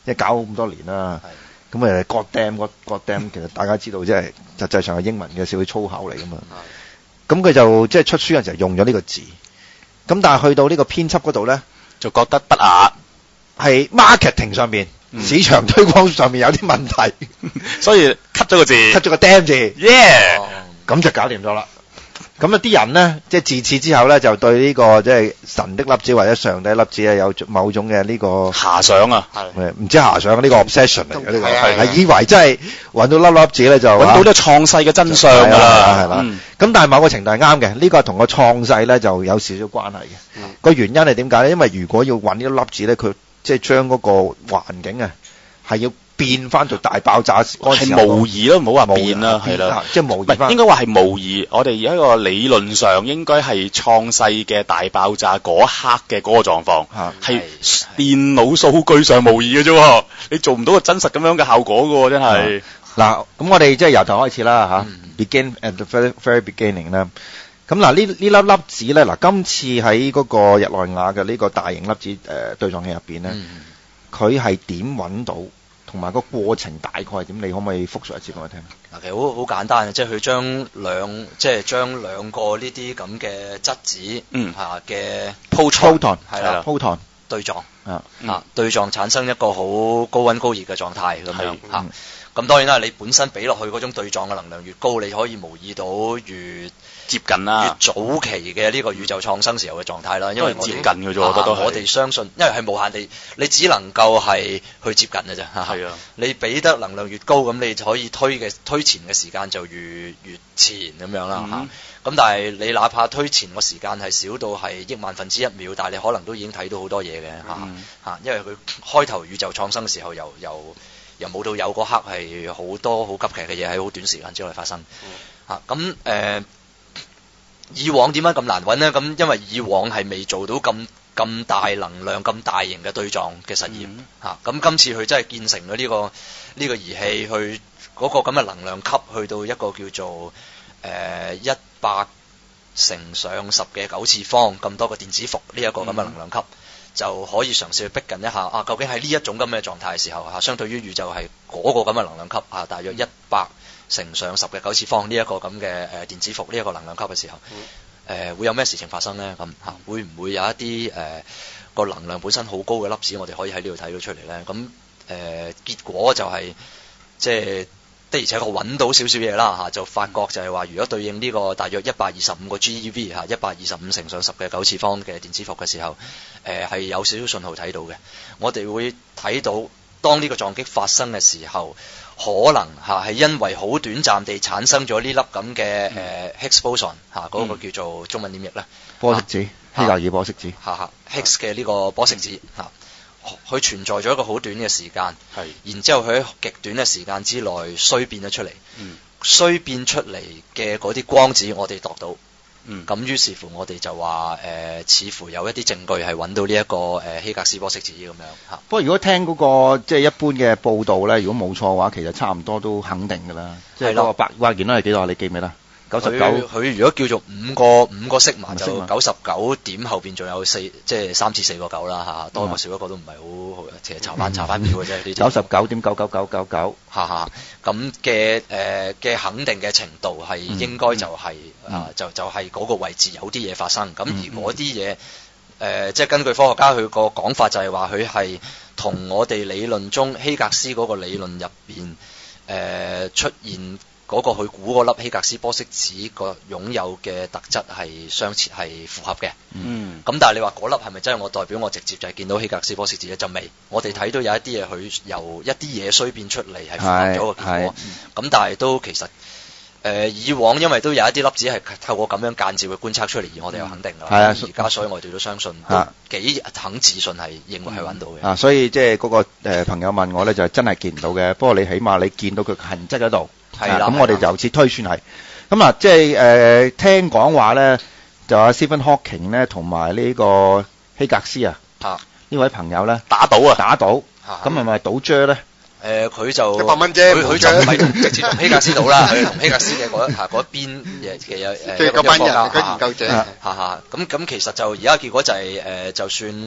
即係搞咁多年啦。咁誒 God damn God God damn，其實大家知道即係實際上係英文嘅少少粗口嚟噶嘛。咁佢就即係出書嘅時候用咗呢個字。咁但係去到呢個編輯嗰度咧， 就覺得不雅， 係 marketing 上面、嗯、市場推廣上面有啲問題， 所以 cut 咗個字 ，cut 咗個 damn 字 ，yeah， 咁就搞掂咗啦。咁啊啲人咧，即係自此之後咧，就對呢、這個即係神的粒子或者上帝的粒子係有某種嘅呢個遐想啊， 係唔知遐想呢個 obsession 嚟嘅呢個， 係係以為真係揾到粒粒子咧就揾到啲創世嘅真相㗎啦， 係啦。咁但係某個程度係啱嘅，呢、這個同個創世咧就有少少關係嘅。個、嗯、原因係點解咧？因為如果要揾呢粒粒子咧，佢即係將嗰個環境啊係要變翻做大爆炸嗰陣時候， 係模擬咯，唔好話變啦，係啦， 即係模擬翻。 應該話係模擬。我哋而家一個理論上應該係創世嘅大爆炸嗰一刻嘅嗰個狀況，係電腦數據上模擬嘅啫。你做唔到個真實咁樣嘅效果嘅喎，真係。嗱， 咁我哋即係由頭開始啦嚇、嗯、，begin at the very very beginning 啦。咁嗱，呢呢粒粒子咧，嗱今次喺嗰個日內瓦嘅呢個大型粒子誒、呃、對撞器入邊咧，佢係點揾到？同埋個過程大概係點？你可唔可以複述一次俾我聽？ 嗱，其實好好簡單嘅，即係佢將兩即係將兩個呢啲咁嘅質子嗯嚇嘅 proton 係啦 proton 對撞啊啊對撞產生一個好高溫高熱嘅狀態咁樣嚇。咁當然啦，你本身俾落去嗰種對撞嘅能量越高，你可以模擬到越接近啦， 越早期嘅呢個宇宙創生時候嘅狀態啦。因為我接近嘅啫，我覺得都係。 我哋相信，因為係無限地，你只能夠係去接近嘅啫。係啊，你俾得能量越高，咁你就可以推嘅推前嘅時間就越越前咁樣啦嚇。咁、嗯、但係你哪怕推前個時間係少到係億萬分之一秒，但係你可能都已經睇到好多嘢嘅嚇嚇，因為佢開頭宇宙創生嘅時候由由由冇到有嗰刻係好多好急劇嘅嘢喺好短時間之內發生嚇。咁、嗯、誒。呃以往點解咁難揾呢？咁因為以往係未做到咁咁大能量、咁大型嘅對撞嘅實驗嚇。咁、嗯啊、今次佢真係建成咗呢、這個呢、這個儀器，去嗰個咁嘅能量級，去到一個叫做誒一百乘上十嘅九次方咁多個電子伏呢一個咁嘅能量級，嗯、就可以嘗試去逼近一下啊！究竟喺呢一種咁嘅狀態嘅時候嚇、啊，相對於宇宙係嗰個咁嘅能量級啊，大約一百乘上十嘅九次方呢一個咁嘅誒電子伏呢一個能量級嘅時候，誒、嗯呃、會有咩事情發生咧？咁嚇、啊、會唔會有一啲誒個能量本身好高嘅粒子，我哋可以喺呢度睇到出嚟咧？咁誒、呃、結果就係、是、即係的而且確揾到少少嘢啦嚇，就發覺就係話，如果對應呢個大約一百二十五個 G eV 嚇，一百二十五乘上十嘅九次方嘅電子伏嘅時候，誒、呃、係有少少信號睇到嘅。我哋會睇到當呢個撞擊發生嘅時候，可能嚇係因為好短暫地產生咗呢粒咁嘅誒 Higgs boson 嚇，嗰個叫做中文點譯咧？ 波色子，希格爾波色子， 嚇嚇 Higgs 嘅呢個波色子嚇，佢存在咗一個好短嘅時間， 係， 然之後佢喺極短嘅時間之內衰變咗出嚟， 嗯， 衰變出嚟嘅嗰啲光子我哋度到。 嗯， 咁於是乎我哋就話誒、呃，似乎有一啲證據係揾到呢、這、一個誒、呃、希格斯波色子咁樣嚇。 不過如果聽嗰、那個即係、就是、一般嘅報道咧，如果冇錯嘅話，其實差唔多都肯定㗎啦。即係嗰個百萬件都係幾多？你記唔記得？九十九。佢如果叫做五個五個色碼就九十九點後邊仲有四，即係三至四個九啦嚇，多一個少一個都唔係好好，其實查翻查翻表嘅啫。 九十九點九九九九九， 哈哈，咁嘅誒嘅肯定嘅程度係應該就係、是嗯、啊，就就係、是、嗰個位置有啲嘢發生。咁、嗯、而嗰啲嘢誒，即係根據科學家佢個講法就係話佢係同我哋理論中希格斯嗰個理論入邊誒出現。嗰、那個佢估嗰粒希格斯波色子個擁有嘅特質係相似係符合嘅， 嗯，咁但係你話嗰粒係咪真係我代表我直接就係見到希格斯波色子咧？就未，我哋睇到有一啲嘢佢由一啲嘢衰變出嚟係符合咗個結果，咁但係都其實誒、呃、以往因為都有一啲粒子係透過咁樣間接去觀察出嚟，而我哋又肯定啦，而、嗯、家所以我哋都相信，都幾肯自信係認為係揾到嘅、 嗯。啊，所以即係嗰個、呃、朋友問我咧，就係、是、真係見唔到嘅，不過你起碼你見到佢痕跡喺度。係啦，咁、啊、我哋就由此推算係，咁啊，即係誒聽講話咧，就阿 Stephen Hawking 咧同埋呢個希格斯啊，呢、啊、位朋友咧打賭啊， 打賭，咁係咪賭啫咧？ 誒，佢就一百蚊啫， 佢佢就唔係直接同希格斯賭啦，佢同希格斯嘅嗰嚇嗰邊嘅嘅有誒即係嗰班人嘅研究者， 嚇嚇，咁咁其實就而家結果就係、是、誒，就算啲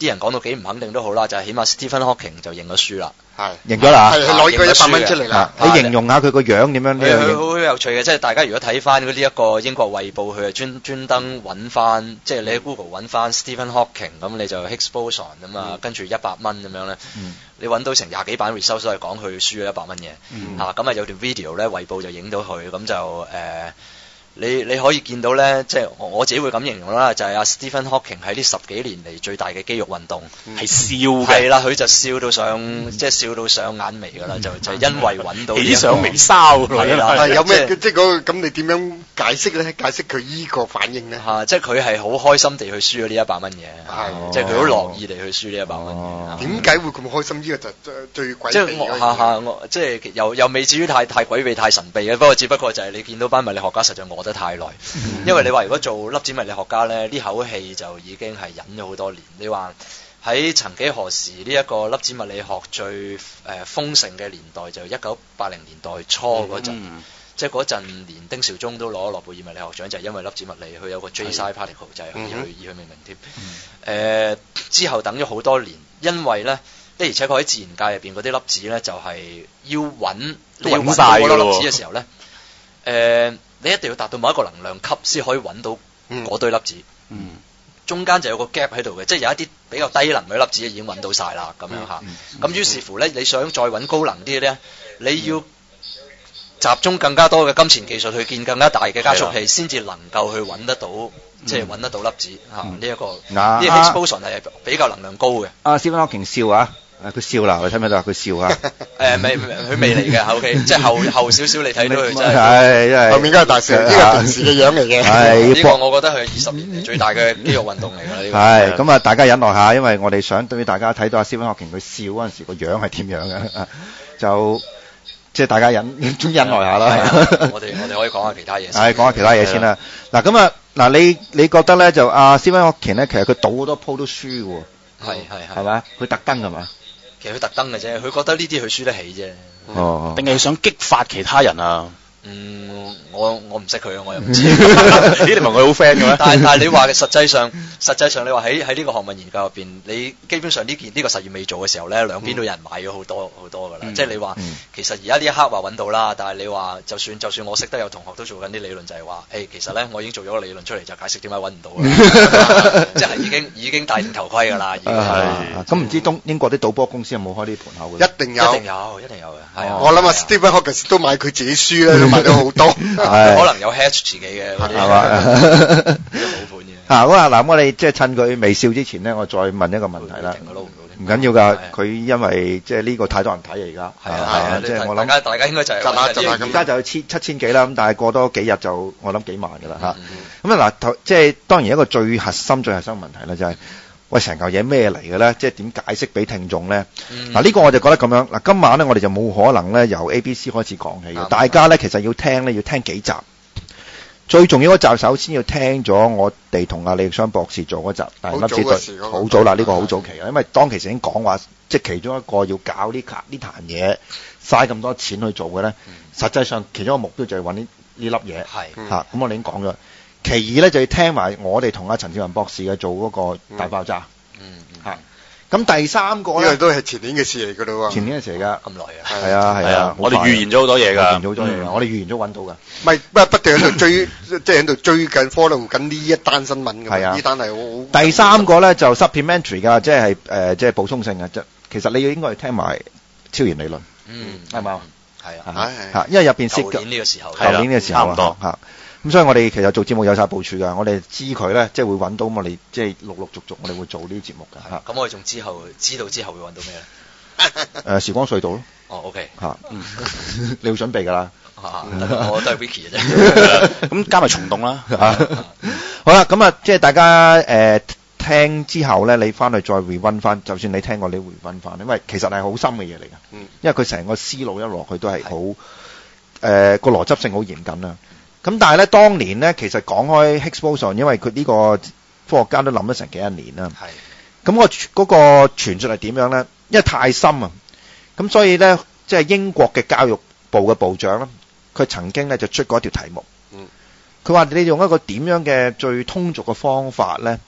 啲人講到幾唔肯定都好啦，就係、是、起碼 Stephen Hawking 就認咗輸啦。 係認咗啦， 係攞個一百蚊出嚟啦。 你形容下佢個樣點樣？ 佢佢好有趣嘅，即係大家如果睇翻呢一個英國衛報，佢係專專登揾翻，即係你喺 Google 揾翻 Stephen Hawking，咁你就 Higgs boson 咁啊，跟住一百蚊咁樣咧， 嗯、 你揾到成廿幾版 result 都係講佢輸咗一百蚊嘅，嚇咁啊有條 video 咧，衛報就影到佢，咁就誒。呃你你可以見到咧，即係我自己會咁形容啦，就係、是、阿 Stephen Hawking 喺呢十幾年嚟最大嘅肌肉運動係、 嗯、笑嘅， 係啦，佢就笑到上、嗯、即係笑到上眼眉㗎啦，就就係因為揾到起上眉梢係啦， 係有咩即係嗰個咁你點樣解釋咧？解釋佢依個反應咧？ 嚇，即係佢係好開心地去輸咗呢一百蚊嘅， 係即係佢好樂意地去輸呢一百蚊嘅。 點解會咁開心？呢個就最最鬼即係我下下我即係又又未至於太太詭秘太神秘嘅，不過只不過就係你見到班物理學家實在餓得太耐。因為你話如果做粒子物理學家咧，呢口氣就已經係忍咗好多年。你話喺曾幾何時呢一個粒子物理學最誒豐盛嘅年代，就一九八零年代初嗰陣，嗯、即係嗰陣連丁肇中都攞諾貝爾物理學獎，就係、是、因為粒子物理佢有個 J-size particle 就係以佢以佢命名添。誒、嗯呃、之後等咗好多年，因為咧的而且確喺自然界入邊嗰啲粒子咧，就係、是、要揾你要揾到嗰粒粒子嘅時候咧，誒、呃。你一定要達到某一個能量級先可以揾到嗰堆粒子，嗯、中間就有個 gap 喺度嘅，即係有一啲比較低能嘅粒子已經揾到晒啦，咁樣嚇。咁、嗯嗯、於是乎咧，你想再揾高能啲咧，你要集中更加多嘅金錢技術去建更加大嘅加速器，先至能夠去揾得到，即係揾得到粒子嚇。呢一個呢個 Higgs boson 係比較能量高嘅。 阿 Stephen Hawking笑啊！佢笑啦，你睇唔睇到佢笑啊？ 誒，未佢未嚟嘅 ，OK，即係後後少少你睇到佢真係， 係因為後面嗰個大蛇，呢個平時嘅樣嚟嘅。 係呢個我覺得係二十年嚟最大嘅肌肉運動嚟㗎呢個。 係咁啊，大家忍耐下，因為我哋想對大家睇到阿 Stephen Hawking佢笑嗰陣時個樣係點樣嘅，就即係大家忍總忍耐下啦。 我哋我哋可以講下其他嘢先。 係講下其他嘢先啦。嗱咁啊，嗱你你覺得咧就阿 Stephen Hawking咧，其實佢賭好多鋪都輸喎。 係係係。 係嘛？佢特登係嘛？ 其實佢特登嘅啫，佢覺得呢啲佢輸得起啫。 哦， 定係想激發其他人啊？ 嗯，我我唔識佢啊，我又唔知。 咦，你問佢好 friend 嘅咩？ 但係但係你話嘅實際上，實際上你話喺喺呢個學問研究入邊，你基本上呢件呢個實驗未做嘅時候咧，兩邊都有人買咗好多好多㗎啦。嗯、即係你話，嗯、其實而家呢一刻話揾到啦，但係你話就算就算我識得有同學都做緊啲理論，就係話，誒其實咧我已經做咗個理論出嚟，就解釋點解揾唔到啦。即係已經已經戴定頭盔㗎啦。 咁唔知東英國啲賭波公司有冇開啲盤口嘅？ 一定有， 一定有，一定有嘅。係啊， 我諗啊 Stephen Hawking 都買佢自己輸咧。買咗好多， 可能有 hedge 自己嘅，係嘛？好盤嘅。 啊，好啊，嗱，我哋即係趁佢微笑之前咧，我再問一個問題啦。唔緊要㗎，佢因為即係呢個太多人睇啊，而家係啊，即係我諗大家大家應該就係集下集下咁， 而家就千七千幾啦，咁但係過多幾日就我諗幾萬㗎啦嚇。咁啊嗱，即係當然一個最核心、最核心嘅問題咧，就係喂成嚿嘢咩嚟嘅咧？即係點解釋俾聽眾咧？嗱呢個我就覺得咁樣嗱，今晚咧我哋就冇可能咧由 A B C 開始講起嘅，大家咧其實要聽咧要聽幾集。最重要嗰集，首先要聽咗我哋同阿李力雙博士做嗰集，但係粒子對好早啦，呢、這個好早期啦，因為當其時已經講話，即係其中一個要搞呢卡呢壇嘢，嘥咁多錢去做嘅咧，嗯、實際上其中一個目標就係揾呢呢粒嘢，係嚇，咁我哋已經講咗。其二咧就要聽埋我哋同阿陳志雲博士嘅做嗰個大爆炸，嗯嚇。嗯咁第三個咧， 因為都係前年嘅事嚟㗎咯喎。 前年嘅事嚟㗎， 咁耐啊！ 係啊係啊， 我哋預言咗好多嘢㗎， 預言咗好多嘢㗎，我哋預言咗揾到㗎。 唔係不不斷喺度追，即係喺度追緊 follow 緊呢一單新聞㗎。 係啊， 呢單係好。 第三個咧就 supplementary 㗎，即係誒即係補充性嘅。即其實你要應該係聽埋超弦理論， 嗯， 係嘛？ 係啊， 嚇，因為入邊涉及舊年呢個時候， 舊年嘅時候啊嚇。咁所以我哋其實做節目有晒部署㗎，我哋知佢咧，即係會揾到我哋，即係陸陸續續我哋會做呢啲節目㗎嚇。 咁我哋仲之後知道之後會揾到咩咧？ 誒時光隧道咯。 哦 ，OK 嚇，你要準備㗎啦。 我都係 Wiki 嘅啫。 咁加埋蟲洞啦。 好啦，咁啊，即係大家誒聽之後咧，你翻去再 review 翻，就算你聽過，你 review 翻，因為其實係好深嘅嘢嚟㗎。嗯。因為佢成個思路一落去都係好誒個邏輯性好嚴謹啊。咁但係咧，當年咧，其實講開 Higgs boson，因為佢呢個科學家都諗咗成幾多年啦。係。咁個嗰個傳説係點樣咧？因為太深啊，咁所以咧，即係英國嘅教育部嘅部長咧，佢曾經咧就出過一條題目。嗯。佢話你用一個點樣嘅最通俗嘅方法咧，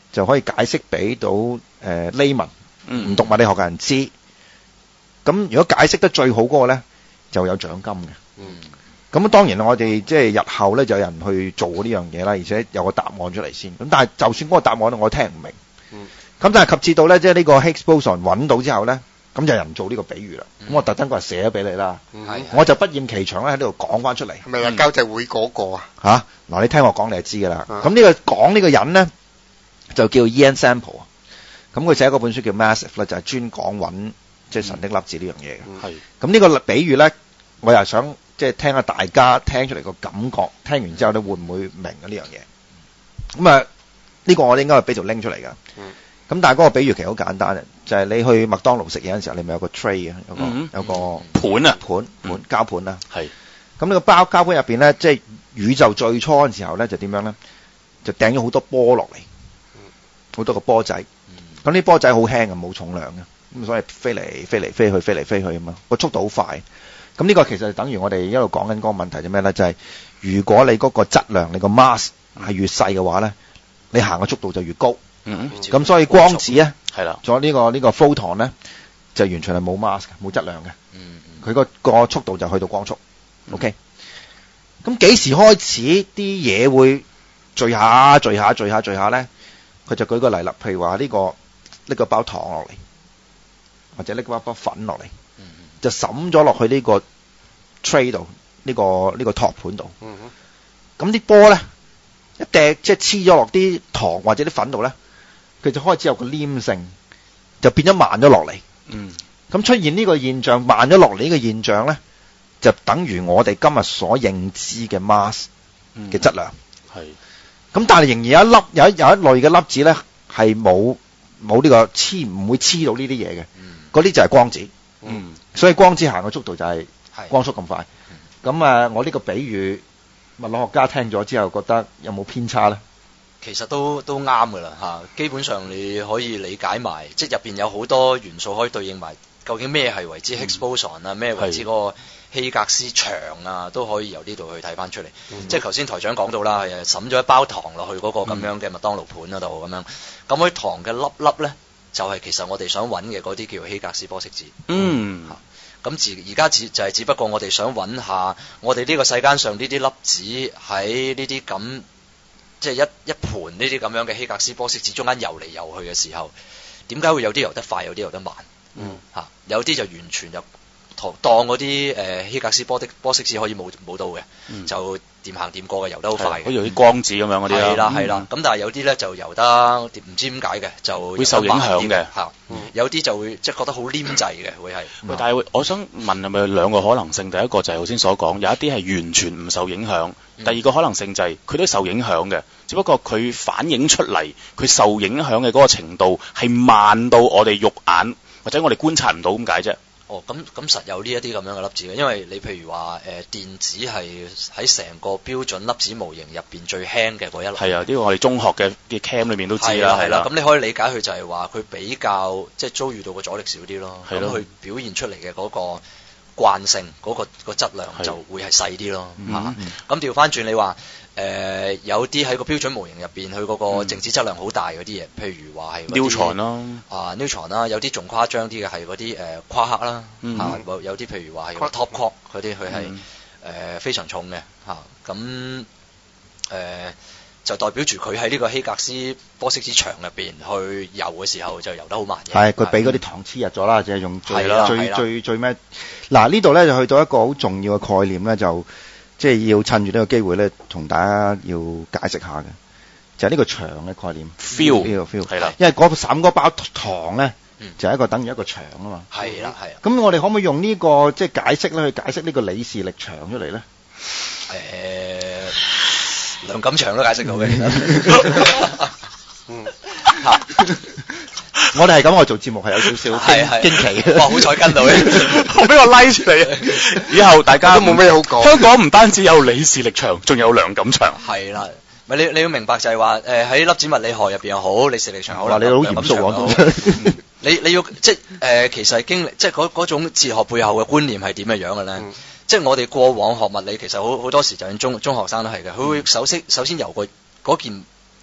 就可以解釋俾到誒 layman 唔讀物理學嘅人知。咁如果解釋得最好嗰個咧，就有獎金嘅。 嗯。 咁當然我哋即係日後咧就有人去做呢樣嘢啦，而且有個答案出嚟先。咁但係就算嗰個答案我聽唔明。 嗯。 咁但係及至到咧，即係呢個 Higgs boson 揾到之後咧，咁就有人做呢個比喻啦。咁、嗯、我特登過嚟寫咗俾你啦。 嗯、 我就不厭其詳咧喺呢度講翻出嚟。 係咪啊？交際會嗰個啊？ 嚇！嗱，你聽我講你就知㗎啦。咁呢個講呢個人咧就叫 Ian Sample 啊。咁佢寫嗰本書叫 Massive 咧，就係專講揾即係神的粒子呢樣嘢嘅。係。咁呢個比喻咧，我又想即係聽下大家聽出嚟個感覺，聽完之後咧會唔會明啊呢樣嘢？咁啊，呢個我應該係俾條 link 出嚟㗎。嗯。咁但係嗰個比喻其實好簡單嘅，就係、是、你去麥當勞食嘢嗰陣時候，你咪有個 tray 啊，有個、嗯、有個盤啊， 盤盤膠盤啦。係。咁呢個包膠盤入邊咧，即係宇宙最初嘅時候咧，就點樣咧？就掟咗好多波落嚟，好多個波仔。咁呢波仔好輕嘅，冇重量嘅，咁所以飛嚟飛嚟飛去，飛嚟飛去咁嘛，個速度好快。咁呢個其實等於我哋一路講緊嗰個問題就咩咧？就係、是、如果你嗰個質量，你個 mass 係越細嘅話咧，你行嘅速度就越高。嗯，咁所以光子咧，係啦，仲有呢個呢個 photon 咧，就完全係冇 mass 嘅，冇質量嘅。嗯，佢個個速度就去到光速。嗯、OK，咁幾時開始啲嘢會聚下聚下聚下聚下咧？佢就舉個例啦，譬如話呢、呢個呢、呢個包糖落嚟，或者呢個包包粉落嚟，嗯、就滲咗落去呢個 tray 度，呢、呢個呢、呢個托盤度。嗯，咁啲波咧一掟即係黐咗落啲糖或者啲粉度咧。佢就開始有個黏性，就變咗慢咗落嚟。嗯，咁出現呢個現象，慢咗落嚟呢個現象咧，就等於我哋今日所認知嘅 mass 嘅質量。係、嗯。咁但係仍然有一粒有一有一類嘅粒子咧，係冇冇呢個黐唔會黐到呢啲嘢嘅。嗯。嗰啲就係光子。嗯。所以光子行嘅速度就係光速咁快。咁、嗯、啊，我呢個比喻，物理學家聽咗之後覺得有冇偏差咧？ 其實都都啱㗎啦嚇，基本上你可以理解埋，即係入邊有好多元素可以對應埋，究竟咩係為之 Higgs boson 啊，咩為之嗰個希格斯場啊，都可以由呢度去睇翻出嚟。嗯、即係頭先台長講到啦，誒滲咗一包糖落去嗰個咁樣嘅麥當勞盤嗰度咁樣，咁嗰啲糖嘅粒粒咧，就係、是、其實我哋想揾嘅嗰啲叫希格斯玻色子。嗯。咁自而家只就係只不過我哋想揾下，我哋呢個世間上呢啲粒子喺呢啲咁。即係一一盤呢啲咁樣嘅希格斯玻色子中間游嚟游去嘅時候，點解會有啲游得快，有啲游得慢？嗯，嚇、啊，有啲就完全就當嗰啲誒希格斯玻的玻色子可以冇冇到嘅，嗯、就掂行掂過嘅，游得好快嘅，好似啲光子咁樣嗰啲啦。係啦係啦，咁、嗯、但係有啲咧就游得唔知點解嘅，就會受影響嘅嚇。有啲就會即係覺得好黏滯嘅，會係。嗯、 但係我想問係咪兩個可能性？第一個就係頭先所講，有一啲係完全唔受影響。第二個可能性就係佢都受影響嘅，只不過佢反映出嚟佢受影響嘅嗰個程度係慢到我哋肉眼或者我哋觀察唔到咁解啫。 哦，咁咁實有呢一啲咁樣嘅粒子嘅，因為你譬如話誒、呃、電子係喺成個標準粒子模型入邊最輕嘅嗰一粒。係啊， 呢個我哋中學嘅嘅 cam 裏面都知啦，係啦。 咁你可以理解佢就係話佢比較即係遭遇到個阻力少啲咯，咁佢表現出嚟嘅嗰個慣性嗰、那個、那個質量就會係細啲咯嚇。咁調翻轉你話誒、呃、有啲喺個標準模型入邊，佢嗰個靜止質量好大嗰啲嘢，譬如話係 neutron 咯， 啊 neutron 啦，有啲仲誇張啲嘅係嗰啲誒夸克啦，嗯、啊有啲譬如話係 top quark 嗰啲，佢係誒非常重嘅嚇，咁、啊、誒、呃、就代表住佢喺呢個希格斯玻色子場入邊去游嘅時候就游得好慢嘅。係佢俾嗰啲糖黐入咗啦，就係用最最最最咩？嗱呢度咧就去到一個好重要嘅概念咧就。即係要趁住呢個機會咧，同大家要解釋下嘅，就係、是、呢個場嘅概念 feel 呢個 feel 係啦， 因為嗰散嗰包糖咧，嗯、就係一個等於一個場啊嘛。 係啦，係啊。 咁我哋可唔可以用呢、這個即係解釋咧，去解釋呢個李氏力場出嚟咧？ 誒、呃，梁錦祥都解釋到嘅。嗯。嚇！ 我哋係咁，我做節目係有少少驚奇嘅。 哇！好彩跟到嘅， 我俾我拉出嚟。以後大家都冇咩好講。 香港唔單止有李氏力場，仲有梁錦祥。 係啦，咪你你要明白就係話，誒、呃、喺粒子物理學入邊又好，李氏力場好啦。 你好嚴肅講。 你你要即係誒、呃，其實係經歷，即係嗰嗰種哲學背後嘅觀念係點嘅樣嘅咧？嗯、即係我哋過往學物理，其實好好多時就係中中學生都係嘅，佢會首先首先由個嗰件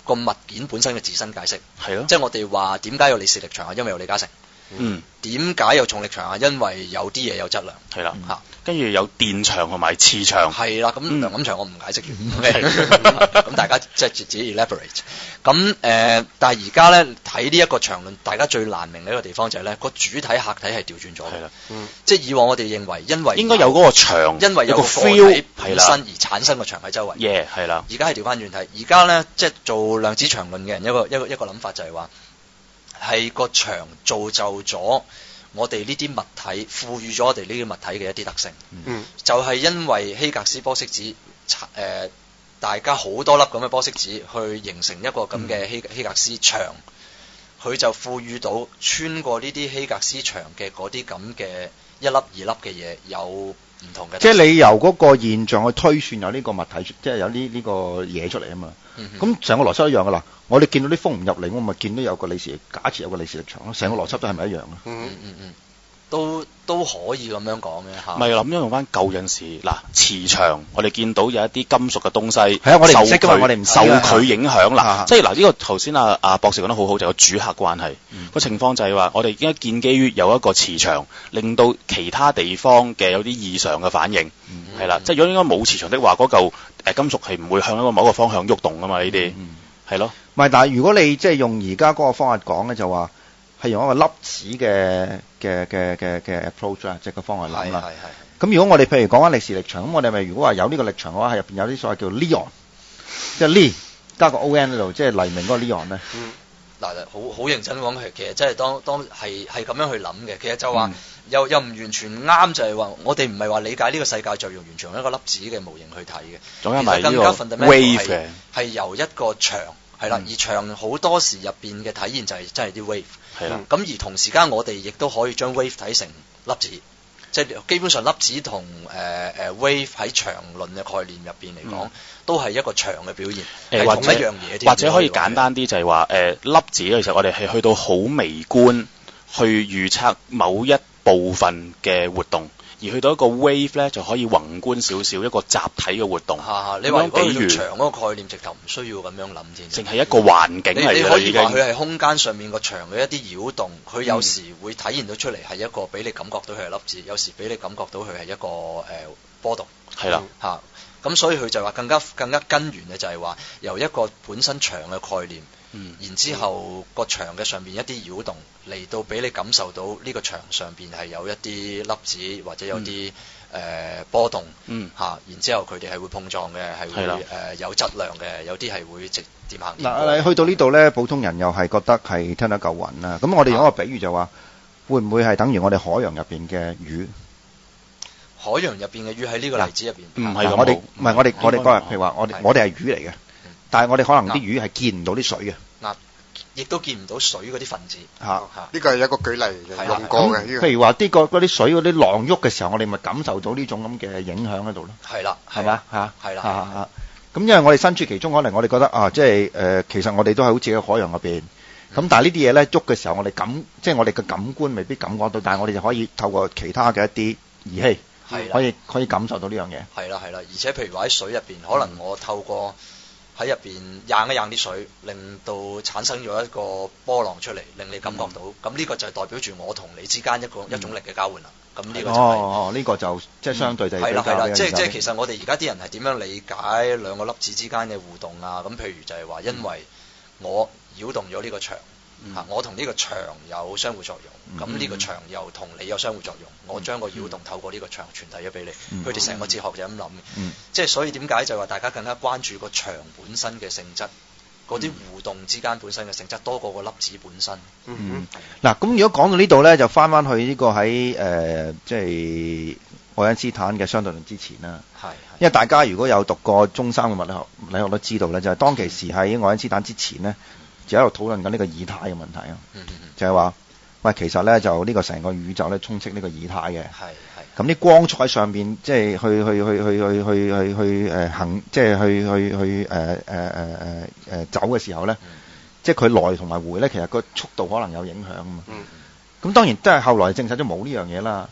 個物件本身嘅自身解釋。 係咯， 即係我哋話點解有李氏力場啊？因為有李嘉誠。 嗯。 點解有重力場啊？因為有啲嘢有質量。 係啦， 嚇。 跟住有電場同埋磁場。 係啦，咁梁錦祥我唔解釋完。咁大家即係自己 elaborate。咁誒、呃，但係而家咧睇呢一個場論，大家最難明嘅一個地方就係咧個主體客體係調轉咗。係啦， 嗯， 即係以往我哋認為因為應該有嗰個場， 因為有個 feel 本身而產生個場喺周圍。 耶，係啦。 而家係調翻轉睇，而家咧即係做量子場論嘅人一個一個一個諗法就係話，係個場造就咗我哋呢啲物體，賦予咗我哋呢啲物體嘅一啲特性。 嗯， 就係因為希格斯波色子誒。呃大家好多粒咁嘅波色子去形成一個咁嘅希希格斯場，佢、嗯、就賦予到穿過呢啲希格斯場嘅嗰啲咁嘅一粒二粒嘅嘢有唔同嘅。 即係你由嗰個現象去推算有呢個物體，即係有呢呢個嘢出嚟啊嘛。咁成、嗯、個邏輯一樣噶啦。我哋見到啲風唔入嚟，我咪見到有個李氏，假設有個李氏力場咯。成個邏輯都係咪一樣啊？ 嗯嗯嗯。都都可以咁樣講嘅嚇， 唔係諗用翻舊陣時嗱磁場，我哋見到有一啲金屬嘅東西， 係啊，我哋唔識㗎嘛，我哋唔受佢影響啦。 啊、 即係嗱，呢、這個頭先啊啊博士講得好好，就係、個主客關係。嗯、個情況就係話，我哋應該建基於有一個磁場，令到其他地方嘅有啲異常嘅反應，係啦、嗯。即係如果應該冇磁場的話，嗰嚿誒金屬係唔會向一個某個方向喐動㗎嘛。呢啲係咯。唔係， 但係如果你即係用而家嗰個方法講咧，就話。係用一個粒子嘅嘅嘅嘅嘅 approach 啊，即係個方案諗啦。咁如果我哋譬如講翻李氏力場，咁我哋咪如果話有呢個力場嘅話，係入邊有啲所謂叫 Leon，即係 Lee 加個 O N 喺度，即係黎明嗰個 Leon 咧。 嗯，嗱，好好認真講，其實即係當當係係咁樣去諗嘅。其實就話、嗯、又又唔完全啱，就係、是、話我哋唔係話理解呢個世界就用完全用一個粒子嘅模型去睇嘅。 仲有埋呢個 wave 嘅，係由一個場。係啦，而場好多時入邊嘅體現就係真係啲 wave。係啦，咁而同時間我哋亦都可以將 wave 睇成粒子，即係基本上粒子同誒誒 wave 喺場論嘅概念入邊嚟講，嗯、都係一個場嘅表現，係、呃、同一樣嘢。 或者可以簡單啲就係話誒粒子其實我哋係去到好微觀去預測某一部分嘅活動。而去到一個 wave 咧，就可以宏觀少少一個集體嘅活動。 嚇嚇，你話比如場嗰個概念，直頭唔需要咁樣諗先。 淨係一個環境嚟嘅。 你可以話佢係空間上面個場嘅一啲擾動，佢有時會體現到出嚟係一個俾你感覺到佢係粒子，有時俾你感覺到佢係一個誒、呃、波動。 係啦， 嚇。咁所以佢就話更加更加根源嘅就係話由一個本身場嘅概念。嗯、然之後個牆嘅上邊一啲擾動嚟到俾你感受到呢個牆上邊係有一啲粒子或者有啲誒、嗯呃、波動，嚇、嗯啊，然之後佢哋係會碰撞嘅，係會誒的、呃、有質量嘅，有啲係會直掂行。 嗱，你去到呢度咧，普通人又係覺得係聽得夠暈啦。咁我哋用一個比喻就話，會唔會係等於我哋海洋入邊嘅魚？ 海洋入邊嘅魚喺呢個例子入邊， 唔係我哋唔係我哋我哋嗰日譬如話我哋我哋係魚嚟嘅。但係我哋可能啲魚係見唔到啲水嘅， 嗱，亦都見唔到水嗰啲分子。 嚇，呢個係一個舉例嘅用過嘅。 譬如話啲個嗰啲水嗰啲浪喐嘅時候，我哋咪感受到呢種咁嘅影響喺度咯。 係啦， 係嘛嚇？ 係啦， 嚇咁因為我哋身處其中，可能我哋覺得啊，即係誒，其實我哋都係好似喺海洋入邊。咁但係呢啲嘢咧喐嘅時候，我哋感即係我哋嘅感官未必感覺到，但係我哋就可以透過其他嘅一啲儀器，可以可以感受到呢樣嘢。 係啦係啦，而且譬如話喺水入邊，可能我透過喺入邊漾一漾啲水，令到產生咗一個波浪出嚟，令你感覺到。咁呢、嗯、個就係代表住我同你之間一個、嗯、一種力嘅交換啦。咁呢個就係、是、 哦呢、這個就即係相對地係啦係啦， 即係即係其實我哋而家啲人係點樣理解兩個粒子之間嘅互動啊？咁譬如就係話，因為我擾動咗呢個場。嚇！嗯、我同呢個牆有相互作用，咁呢、嗯、個牆又同你有相互作用，嗯、我將個擾動透過呢個牆傳遞咗俾你。佢哋成個哲學就咁諗嘅，嗯、即係所以點解就話大家更加關注個牆本身嘅性質，嗰啲、嗯、互動之間本身嘅性質多過個粒子本身。 嗯，嗱咁、嗯、如果講到呢度咧，就翻翻去呢個喺誒、呃、即係愛因斯坦嘅相對論之前啦。係，因為大家如果有讀過中三嘅物理學，物理學都知道咧，就係、是、當其時喺愛因斯坦之前咧。就喺度討論緊呢個以太嘅問題啊，嗯嗯嗯就係話，喂，其實咧就呢個成個宇宙咧充斥呢個以太嘅，係係，咁啲光彩上邊即係去去去去去去去去誒行，即係去去去誒誒誒誒誒走嘅時候咧，嗯、即係佢來同埋回咧，其實個速度可能有影響啊嘛，咁、嗯嗯、當然都係後來證實咗冇呢樣嘢啦，係，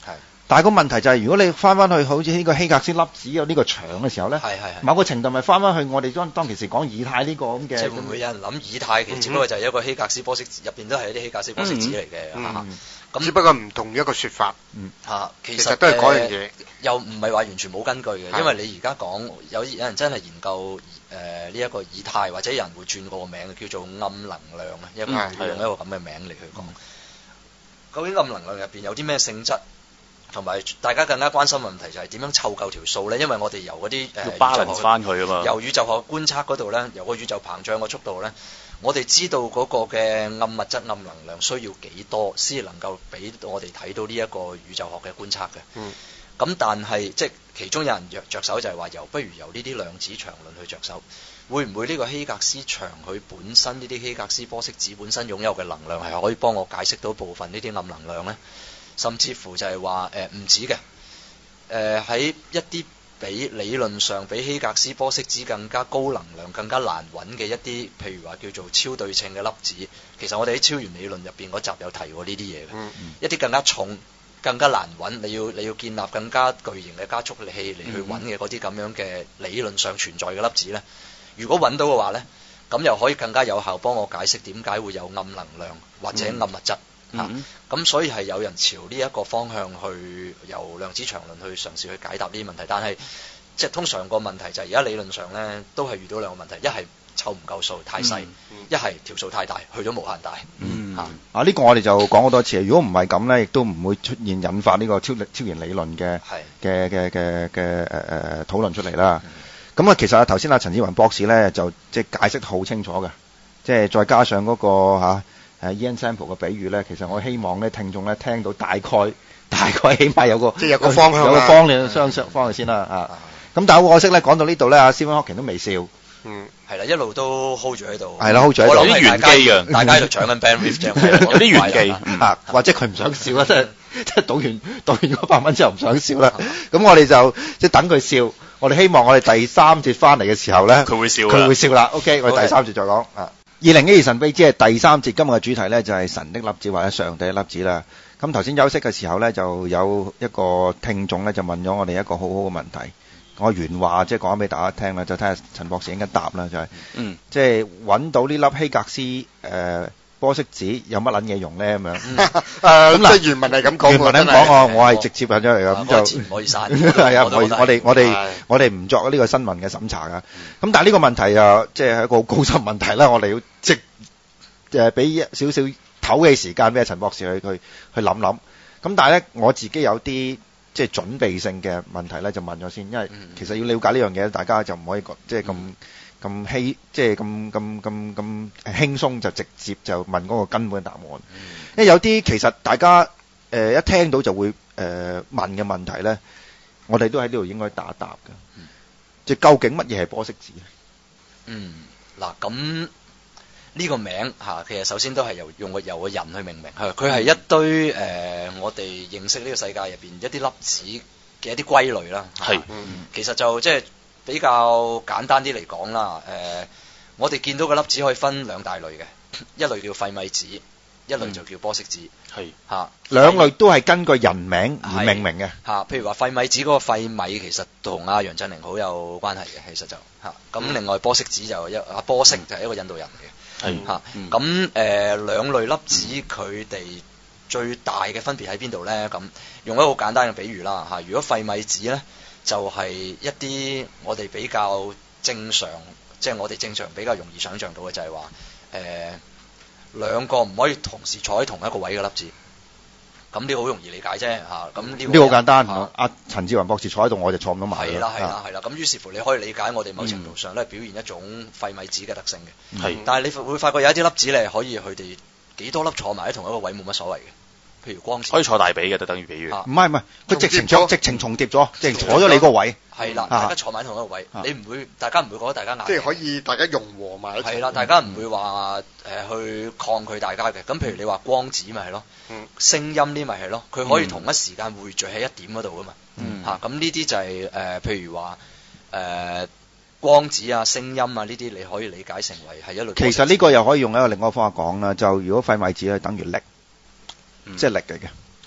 但係個問題就係、是，如果你翻翻去好似呢個希格斯粒子有呢個場嘅時候咧， 係係係某個程度咪翻翻去我哋當當其時講以太呢個咁嘅。 即係會唔會有人諗以太其實只不過就係一個希格斯玻色子，入邊都係一啲希格斯玻色子嚟嘅嚇。咁只不過唔同一個説法。 嗯嚇，其其實都係嗰樣嘢， 又唔係話完全冇根據嘅，因為你而家講有有人真係研究誒呢一個以太，或者有人會轉個名叫做暗能量啊，一個會用一個咁嘅名嚟去講。究竟暗能量入邊有啲咩性質？同埋大家更加關心嘅問題就係點樣湊夠條數咧？因為我哋由嗰啲誒巴倫翻佢啊嘛， 由宇宙學觀察嗰度咧，由個宇宙膨脹嘅速度咧，我哋知道嗰個嘅暗物質、暗能量需要幾多先能夠俾我哋睇到呢一個宇宙學嘅觀察嘅。 嗯。 咁但係即係其中有人着着手就係話由不如由呢啲量子場論去着手，會唔會呢個希格斯場佢本身呢啲希格斯玻色子本身擁有嘅能量係可以幫我解釋到部分呢啲暗能量咧？甚至乎就係話誒唔止嘅，誒、呃、喺一啲比理論上比希格斯玻色子更加高能量、更加難揾嘅一啲，譬如話叫做超對稱嘅粒子，其實我哋喺超弦理論入邊嗰集有提過呢啲嘢嘅， 嗯、 一啲更加重、更加難揾，你要你要建立更加巨型嘅加速器嚟去揾嘅嗰啲咁樣嘅理論上存在嘅粒子呢，如果揾到嘅話呢，咁又可以更加有效幫我解釋點解會有暗能量或者暗物質。嗯嚇，咁、 嗯啊、所以係有人朝呢一個方向去由量子場論去嘗試去解答呢啲問題，但係即係通常個問題就係而家理論上咧都係遇到兩個問題，一係湊唔夠數太細，一係條數太大去咗無限大。 嗯嚇啊呢、呢個我哋就講好多次，如果唔係咁咧，亦都唔會出現引發呢個超超弦理論嘅嘅嘅嘅嘅誒誒討論出嚟啦。咁啊、嗯，其實啊頭先阿陳志雲博士咧就即係解釋得好清楚嘅，即係再加上嗰、嗰個嚇。啊誒 Ian Sample 嘅比喻咧，其實我希望咧聽眾咧聽到大概大概起碼有個即係有個方向， 有個方向相相方向先啦啊！咁但係好可惜咧，講到呢度咧，阿 Stephen Hawking 都未笑， 嗯， 係啦，一路都 hold 住喺度， 係啦 hold 住喺度， 有啲玄機嘅， 大家喺度搶緊 bandwidth 啫， 有啲玄機啊，或者佢唔想笑啦，即係即係賭完賭完嗰百蚊之後唔想笑啦，咁我哋就即係等佢笑，我哋希望我哋第三節翻嚟嘅時候咧， 佢會笑， 佢會笑啦。OK，我哋第三節再講啊。二零一二神秘之夜第三節，今日嘅主題呢就係神的粒子或者上帝的粒子啦。咁頭先休息嘅時候呢，就有一個聽眾呢就問咗我哋一個好好嘅問題，我原話即係講俾大家聽啦，就睇下陳博士應該答啦，就係、是， 嗯， 即係揾到呢粒希格斯誒、呃、玻色子有乜撚嘢用呢？咁樣。 誒，即係原文係咁講， 原文咁講我我係直接引咗嚟㗎，咁就唔可以刪， 係啊，唔可以，我哋我哋我哋唔作呢個新聞嘅審查㗎。咁但係呢個問題啊，即係一個好高深問題啦，我哋要即誒俾少少唞氣時間俾陳博士去去去諗諗。咁但係咧，我自己有啲即係準備性嘅問題咧，就問咗先，因為其實要了解呢樣嘢，大家就唔可以即係咁咁稀，即係咁咁咁咁輕鬆就直接就問嗰個根本答案。因為有啲其實大家誒、呃、一聽到就會誒、呃、問嘅問題咧，我哋都喺呢度應該答一答嘅。嗯、即係究竟乜嘢係玻色子？ 嗯，嗱咁呢個名嚇、啊，其實首先都係由用個由個人去命名，係佢係一堆誒、呃、我哋認識呢個世界入邊一啲粒子嘅一啲歸類啦。係，嗯、其實就即係比較簡單啲嚟講啦。誒、呃，我哋見到嘅粒子可以分兩大類嘅，一類叫費米子。一類就叫玻色子，係嚇、嗯， 兩類都係根據人名而命名嘅嚇。譬如話費米子嗰個費米，其實同阿楊振寧好有關係嘅，其實就嚇。咁、嗯、另外玻色子就一阿波色就係一個印度人嚟嘅，係嚇。咁誒兩類粒子佢哋、嗯、最大嘅分別喺邊度咧？咁用一個好簡單嘅比喻啦嚇。如果費米子咧，就係、是、一啲我哋比較正常，即、就、係、是、我哋正常比較容易想像到嘅就係話誒。呃兩個唔可以同時坐喺同一個位嘅粒子，咁呢個好容易理解啫嚇。咁呢呢個好簡單。阿、啊、陳志雲博士坐喺度，我就坐唔到埋。 係啦係啦係啦。咁於是乎你可以理解我哋某程度上咧表現一種費米子嘅特性嘅。係、嗯。但係你會發覺有一啲粒子咧可以佢哋幾多粒坐埋喺同一個位冇乜所謂嘅。譬如光子可以坐大髀嘅，就等於比喻。唔係唔係，佢直情坐，直情重疊咗，直情坐咗你個位。 係啦，大家坐埋同一個位，你唔會，大家唔會覺得大家壓。 即係可以大家融和埋一齊。 係啦，大家唔會話誒去抗拒大家嘅。咁譬如你話光子咪係咯，聲音呢咪係咯，佢可以同一時間匯聚喺一點嗰度噶嘛。嚇，咁呢啲就係誒，譬如話誒光子啊、聲音啊呢啲，你可以理解成為係一類。 其實呢個又可以用一個另外一個方法講啦，就如果費米子係等於力。即係力嚟嘅，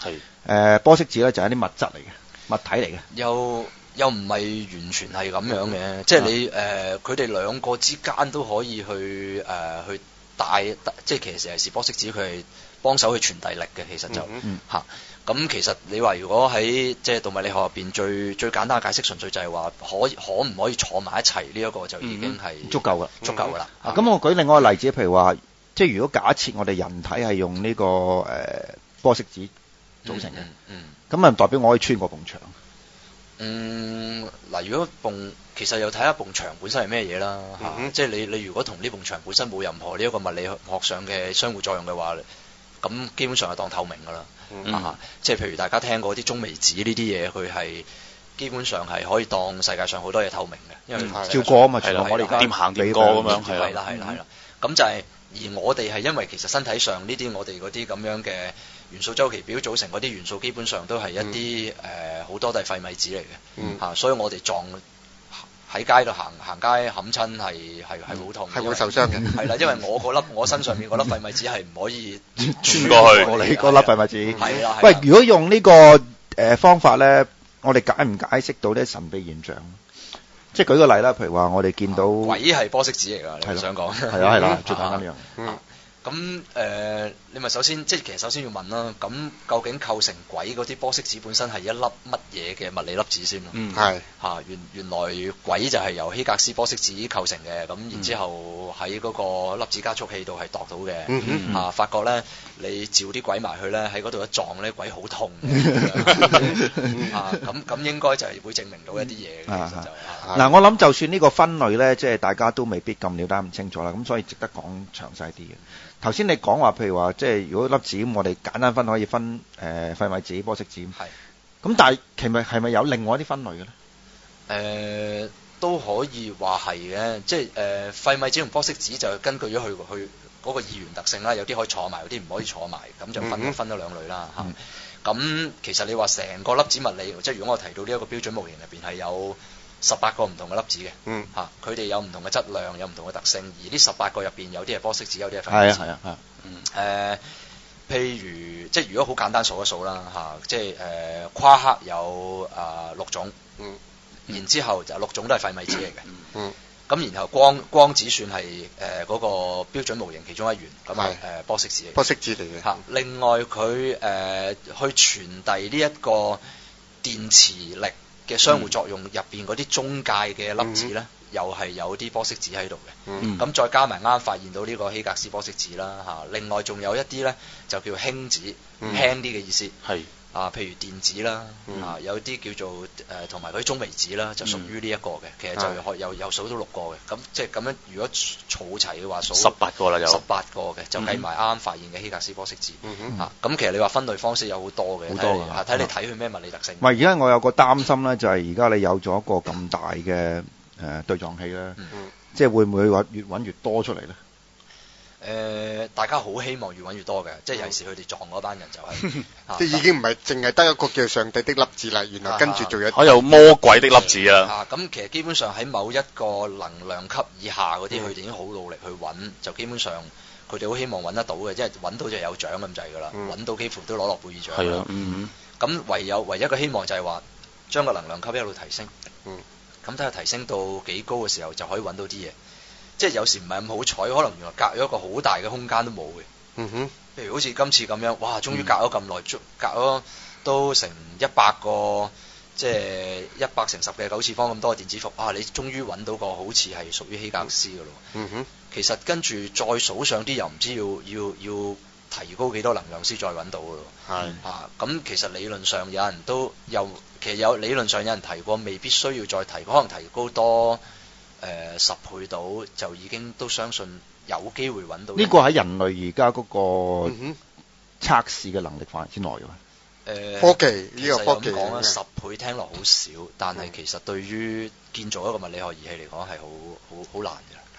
係誒、 呃、玻色子咧就係一啲物質嚟嘅，物體嚟嘅。 又又唔係完全係咁樣嘅，嗯、即係你誒佢哋兩個之間都可以去誒、呃、去帶，即係其實係玻色子佢係幫手去傳遞力嘅，其實就嚇。咁、 嗯啊、其實你話如果喺即係動物理學入邊最最簡單嘅解釋，純粹就係話可可唔可以坐埋一齊呢一個就已經係、 嗯、足夠㗎， 足夠㗎啦。 咁、嗯啊、我舉另外一個例子，譬如話，即係如果假設我哋人體係用呢、這個誒、呃、玻色子組成嘅， 嗯， 咁啊、嗯、代表我可以穿過埲牆。 嗯，嗱，如果埲其實又睇下埲牆本身係咩嘢啦嚇， 嗯、 即係你你如果同呢埲牆本身冇任何呢一個物理學上嘅相互作用嘅話，咁基本上係當透明㗎啦， 嗯、 啊，即係譬如大家聽過啲中微子呢啲嘢，佢係基本上係可以當世界上好多嘢透明嘅，因為照過啊嘛， 係啦， 我哋掂行掂過咁樣， 係啦係啦係啦，咁就係而我哋係因為其實身體上呢啲我哋嗰啲咁樣嘅元素周期表組成嗰啲元素，基本上都係一啲誒好多都係廢米子嚟嘅，嚇、 嗯啊，所以我哋撞喺街度行行街冚親係係係好痛， 係會受傷嘅。 係啦，因為我嗰粒我身上面嗰粒廢米子係唔可以穿過去， 我哋嗰粒廢米子。 係啦。 喂，如果用呢、這個誒、呃、方法咧，我哋解唔解釋到啲神秘現象？即係舉個例啦，譬如話我哋見到、 啊、鬼係玻色子嚟㗎，你想講？ 係啦係啦，最簡單呢樣。 嗯咁誒、呃，你咪首先即係其實首先要問啦，咁究竟構成鬼嗰啲玻色子本身係一粒乜嘢嘅物理粒子先咯？ 嗯， 係嚇，原原來鬼就係由希格斯玻色子構成嘅，咁然之後喺嗰個粒子加速器度係度到嘅，嚇、 嗯嗯啊、發覺咧你召啲鬼埋去咧喺嗰度一撞咧鬼好痛，啊咁咁應該就係會證明到一啲嘢嘅，其實就嗱、啊、我諗就算呢個分類咧，即係大家都未必咁了解唔清楚啦，咁所以值得講詳細啲嘅。頭先你講話，譬如話，即係如果粒子咁，我哋簡單分可以分誒廢米子、玻色子。係。咁但係其實係咪有另外一啲分類嘅咧？誒、 呃、都可以話係嘅，即係誒廢米子同玻色子就根據咗佢佢嗰個二元特性啦，有啲可以坐埋，有啲唔可以坐埋，咁就分、嗯、分咗兩類啦嚇。咁、嗯啊、其實你話成個粒子物理，即係如果我提到呢一個標準模型入邊係有十八個唔同嘅粒子嘅，嗯嚇，佢哋有唔同嘅質量，有唔同嘅特性，而呢十八個入邊有啲係玻色子，有啲係廢米子。係啊係啊，嗯誒、呃，譬如即係如果好簡單數一數啦嚇、啊，即係誒、呃、夸克有啊、呃、六種，嗯，然之後就六種都係廢米子嚟嘅，嗯，咁然後光光子算係誒嗰個標準模型其中一員，咁啊誒玻色子嚟，玻色子嚟嘅嚇。另外佢誒、呃、去傳遞呢一個電磁力嘅相互作用入邊嗰啲中介嘅粒子咧，嗯、又係有啲玻色子喺度嘅。咁、嗯、再加埋啱發現到呢個希格斯玻色子啦嚇。另外仲有一啲咧就叫輕子，嗯、輕啲嘅意思。係啊，譬如電子啦，嗯、啊有啲叫做誒同埋嗰啲中微子啦，就屬於呢一個嘅。嗯、其實就可又又數到六個嘅。咁即係咁樣，如果儲齊嘅話，數十八個啦，有十八個嘅，就計埋啱啱發現嘅希格斯玻色子。嗯哼啊，咁其實你話分類方式有好多嘅，好多㗎，睇你睇佢咩物理特性。唔係，而家我有個擔心咧，就係而家你有咗一個咁大嘅誒、呃、對撞器咧，嗯、即係會唔會話越揾越多出嚟咧？誒、呃，大家好希望越揾越多嘅，即係尤其是佢哋撞嗰班人就係、是，即係已經唔係淨係得一個叫上帝的粒子啦，原來跟住仲有可有魔鬼的粒子啊！啊，咁其實基本上喺某一個能量級以下嗰啲，佢哋、嗯、已經好努力去揾，就基本上佢哋好希望揾得到嘅，即係揾到就有獎咁滯㗎啦，揾、嗯、到幾乎都攞諾貝爾獎。係啊，嗯咁唯有唯一嘅希望就係話將個能量級一路提升，嗯，咁睇下提升到幾高嘅時候就可以揾到啲嘢。即係有時唔係咁好彩，可能原來隔咗一個好大嘅空間都冇嘅。嗯哼，譬如好似今次咁樣，哇！終於隔咗咁耐，嗯、隔咗都成一百個，即係一百乘十嘅九次方咁多嘅電子伏。啊！你終於揾到個好似係屬於希格斯嘅咯。嗯哼，其實跟住再數上啲，又唔知要要要提高幾多能量先再揾到嘅咯。係是啊，咁其實理論上有人都又其實有理論上有人提過，未必需要再提，可能提高多。誒、呃、十倍到就已經都相信有機會揾到。呢個喺人類而家嗰個測試嘅能力範圍之內嘅。誒、呃、科技呢個科技講咧，十倍聽落好少，但係其實對於建造一個物理學儀器嚟講係好好好難嘅。係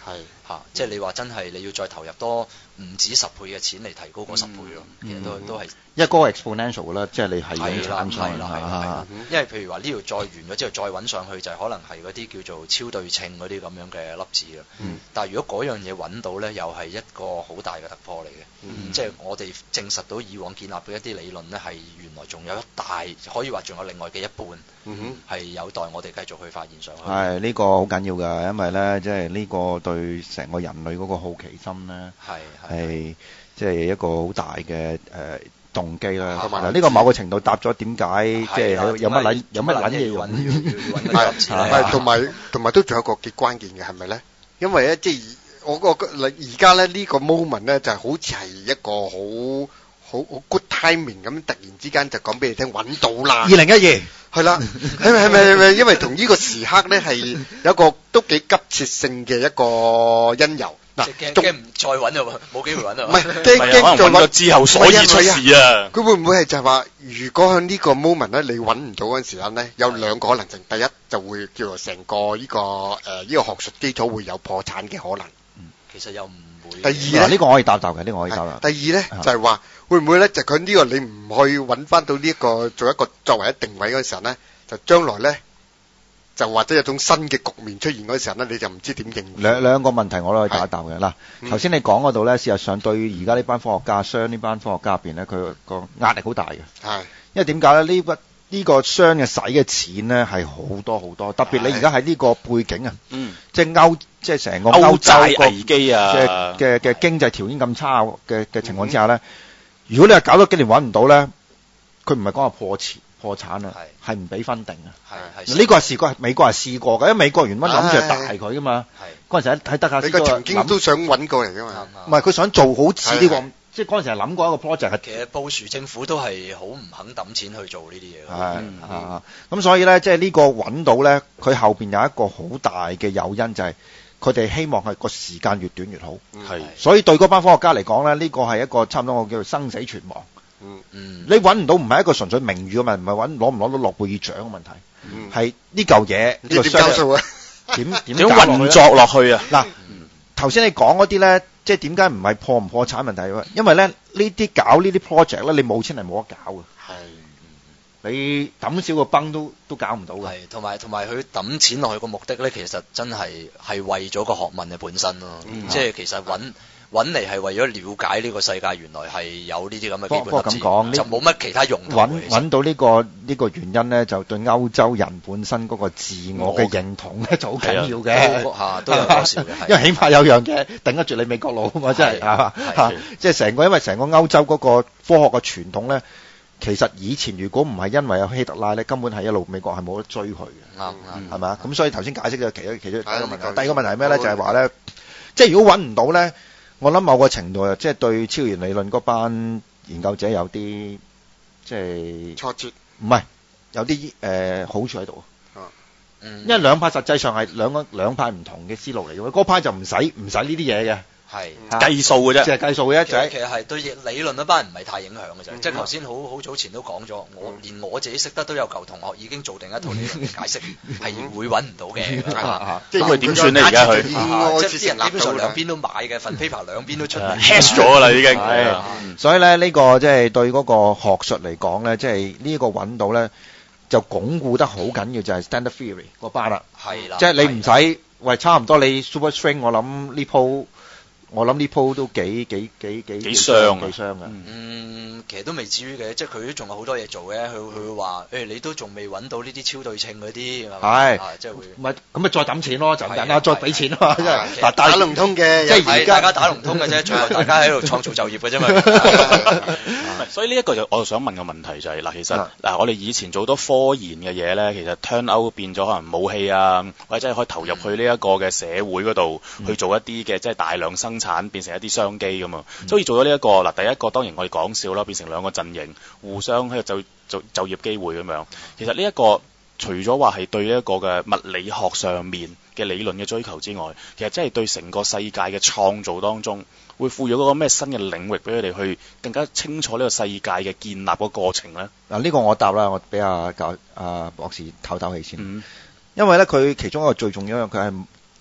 嚇，即係你話真係你要再投入多唔止十倍嘅錢嚟提高嗰十倍咯，其實都都係。 因為嗰個 exponential 啦，即係你係係啦， 係係啦，係啦，因為譬如話呢度再完咗之後再揾上去就係可能係嗰啲叫做超對稱嗰啲咁樣嘅粒子啦。嗯、但係如果嗰樣嘢揾到咧，又係一個好大嘅突破嚟嘅。嗯、即係我哋證實到以往建立嘅一啲理論咧，係原來仲有一大可以話仲有另外嘅一半，係、嗯、有待我哋繼續去發現上去。 係呢、呢個好緊要㗎，因為咧即係呢個對成個人類嗰個好奇心咧係係即係一個好大嘅誒。呃動機啦，同埋呢個某個程度答咗點解即係有乜撚有乜撚嘢用， 係同埋同埋都仲有個幾關鍵嘅係咪咧？因為咧即係我個而家咧呢個 moment 咧就係好似係一個好好好 good timing 咁，突然之間就講俾你聽揾到啦。 二零一二係啦，係咪係咪係咪？因為同呢個時刻咧係有一個都幾急切性嘅一個因由。 嗱，驚驚唔再揾啊，冇機會揾啊。 唔係驚驚再揾咗之後，所以出事啊。 佢會唔會係就係話，如果喺呢個 moment 咧，你揾唔到嗰陣時間咧，有兩個可能性。第一就會叫做成個呢個誒呢個學術基礎會有破產嘅可能。 嗯，其實又唔會。 第二咧， 呢個可以答答嘅，呢個可以答答。 第二咧就係話，會唔會咧就佢呢個你唔去揾翻到呢一個做一個作為一定位嗰陣時候咧，就將來咧。就或者有種新嘅局面出現嗰時候咧，你就唔知點應。 兩兩個問題我都可以答一答嘅。嗱，頭先你講嗰度咧，事實上對而家呢班科學家、商呢班科學家入邊咧，佢個壓力好大嘅。係。因為點解咧？呢筆呢個商嘅使嘅錢咧係好多好多，特別你而家喺呢個背景啊，嗯，即係歐即係成個歐洲危機啊嘅嘅嘅經濟條件咁差嘅嘅情況之下咧，如果你係搞咗幾年揾唔到咧，佢唔係講話破產。破產啊，係唔俾分定啊！係係呢個係試過，美國係試過嘅，因為美國原本諗住係大佢噶嘛。係嗰陣時喺喺德克斯， 美國曾經都想揾過嚟噶嘛。 唔係佢想做好似呢個，即係嗰陣時係諗過一個 project 係。 其實布殊政府都係好唔肯抌錢去做呢啲嘢。 係啊，咁所以咧，即係呢個揾到咧，佢後邊有一個好大嘅誘因，就係佢哋希望係個時間越短越好。係，所以對嗰班科學家嚟講咧，呢個係一個差唔多我叫做生死存亡。嗯嗯，你揾唔到唔係一個純粹名譽嘅問題，唔係揾攞唔攞到諾貝爾獎嘅問題，係呢嚿嘢呢個點交數啊？ 點點點運作落去啊？嗱， 頭先你講嗰啲咧，即係點解唔係破唔破產問題？因為咧呢啲搞呢啲 project 咧，你冇錢係冇得搞嘅。係，你抌少個崩都都搞唔到嘅。 係，同埋同埋佢抌錢落去個目的咧，其實真係係為咗個學問嘅本身咯。即係其實揾。揾嚟係為咗了解呢個世界原來係有呢啲咁嘅基本物質，就冇乜其他用途。 揾揾到呢個呢個原因咧，就對歐洲人本身嗰個自我嘅認同咧就好緊要嘅嚇，都有多少嘅， 因為起碼有樣嘢頂得住你美國佬啊嘛，真係係嘛嚇，即係成個因為成個歐洲嗰個科學嘅傳統咧，其實以前如果唔係因為有希特拉咧，根本係一路美國係冇得追佢嘅，啱啱係嘛？咁所以頭先解釋嘅其中其中一個問題，第二個問題係咩咧？就係話咧，即係如果揾唔到咧。我諗某個程度啊，即係對超弦理論嗰班研究者有啲即係挫折， 唔係有啲誒、呃、好處喺度。啊，嗯，因為兩派實際上係兩個兩派唔同嘅思路嚟嘅，嗰派就唔使唔使呢啲嘢嘅。係計數嘅啫， 即係計數嘅一仔。 其實係對理論嗰班唔係太影響嘅啫。即係頭先好好早前都講咗，我連我自己識得都有舊同學已經做定一套理論嘅解釋，係會揾唔到嘅。 咁佢點算咧？而家佢即係啲人基本上兩邊都買嘅，份 paper 兩邊都出嚟 hash 咗啦已經。 所以咧呢個即係對嗰個學術嚟講咧，即係呢個揾到咧就鞏固得好緊要，就係 standard theory 嗰班啦。係啦，即係你唔使喂差唔多你 super string，我諗呢鋪。我諗呢鋪都幾幾幾幾幾傷幾傷嘅。 嗯，其實都未至於嘅，即係佢都仲有好多嘢做嘅。佢佢會話誒，你都仲未揾到呢啲超對稱嗰啲，係即係會唔係咁咪再抌錢咯，就咁簡單，再俾錢咯，即係嗱打龍通嘅， 即係而家大家打龍通嘅啫，最後大家喺度創造就業嘅啫嘛。 所以呢一個就我想問個問題就係嗱，其實嗱我哋以前做好多科研嘅嘢咧，其實 turn out 變咗可能武器啊，或者係可以投入去呢一個嘅社會嗰度去做一啲嘅即係大量生產變成一啲商機咁啊，所以做咗呢一個嗱，第一個當然我哋講笑啦，變成兩個陣營互相喺度就就就業機會咁樣。其實呢一個除咗話係對一個嘅物理學上面嘅理論嘅追求之外，其實真係對成個世界嘅創造當中，會賦予嗰個咩新嘅領域俾佢哋去更加清楚呢個世界嘅建立個過程咧。 嗱呢個我答啦，我俾阿教阿博士透透氣先，嗯、因為咧佢其中一個最重要嘅佢係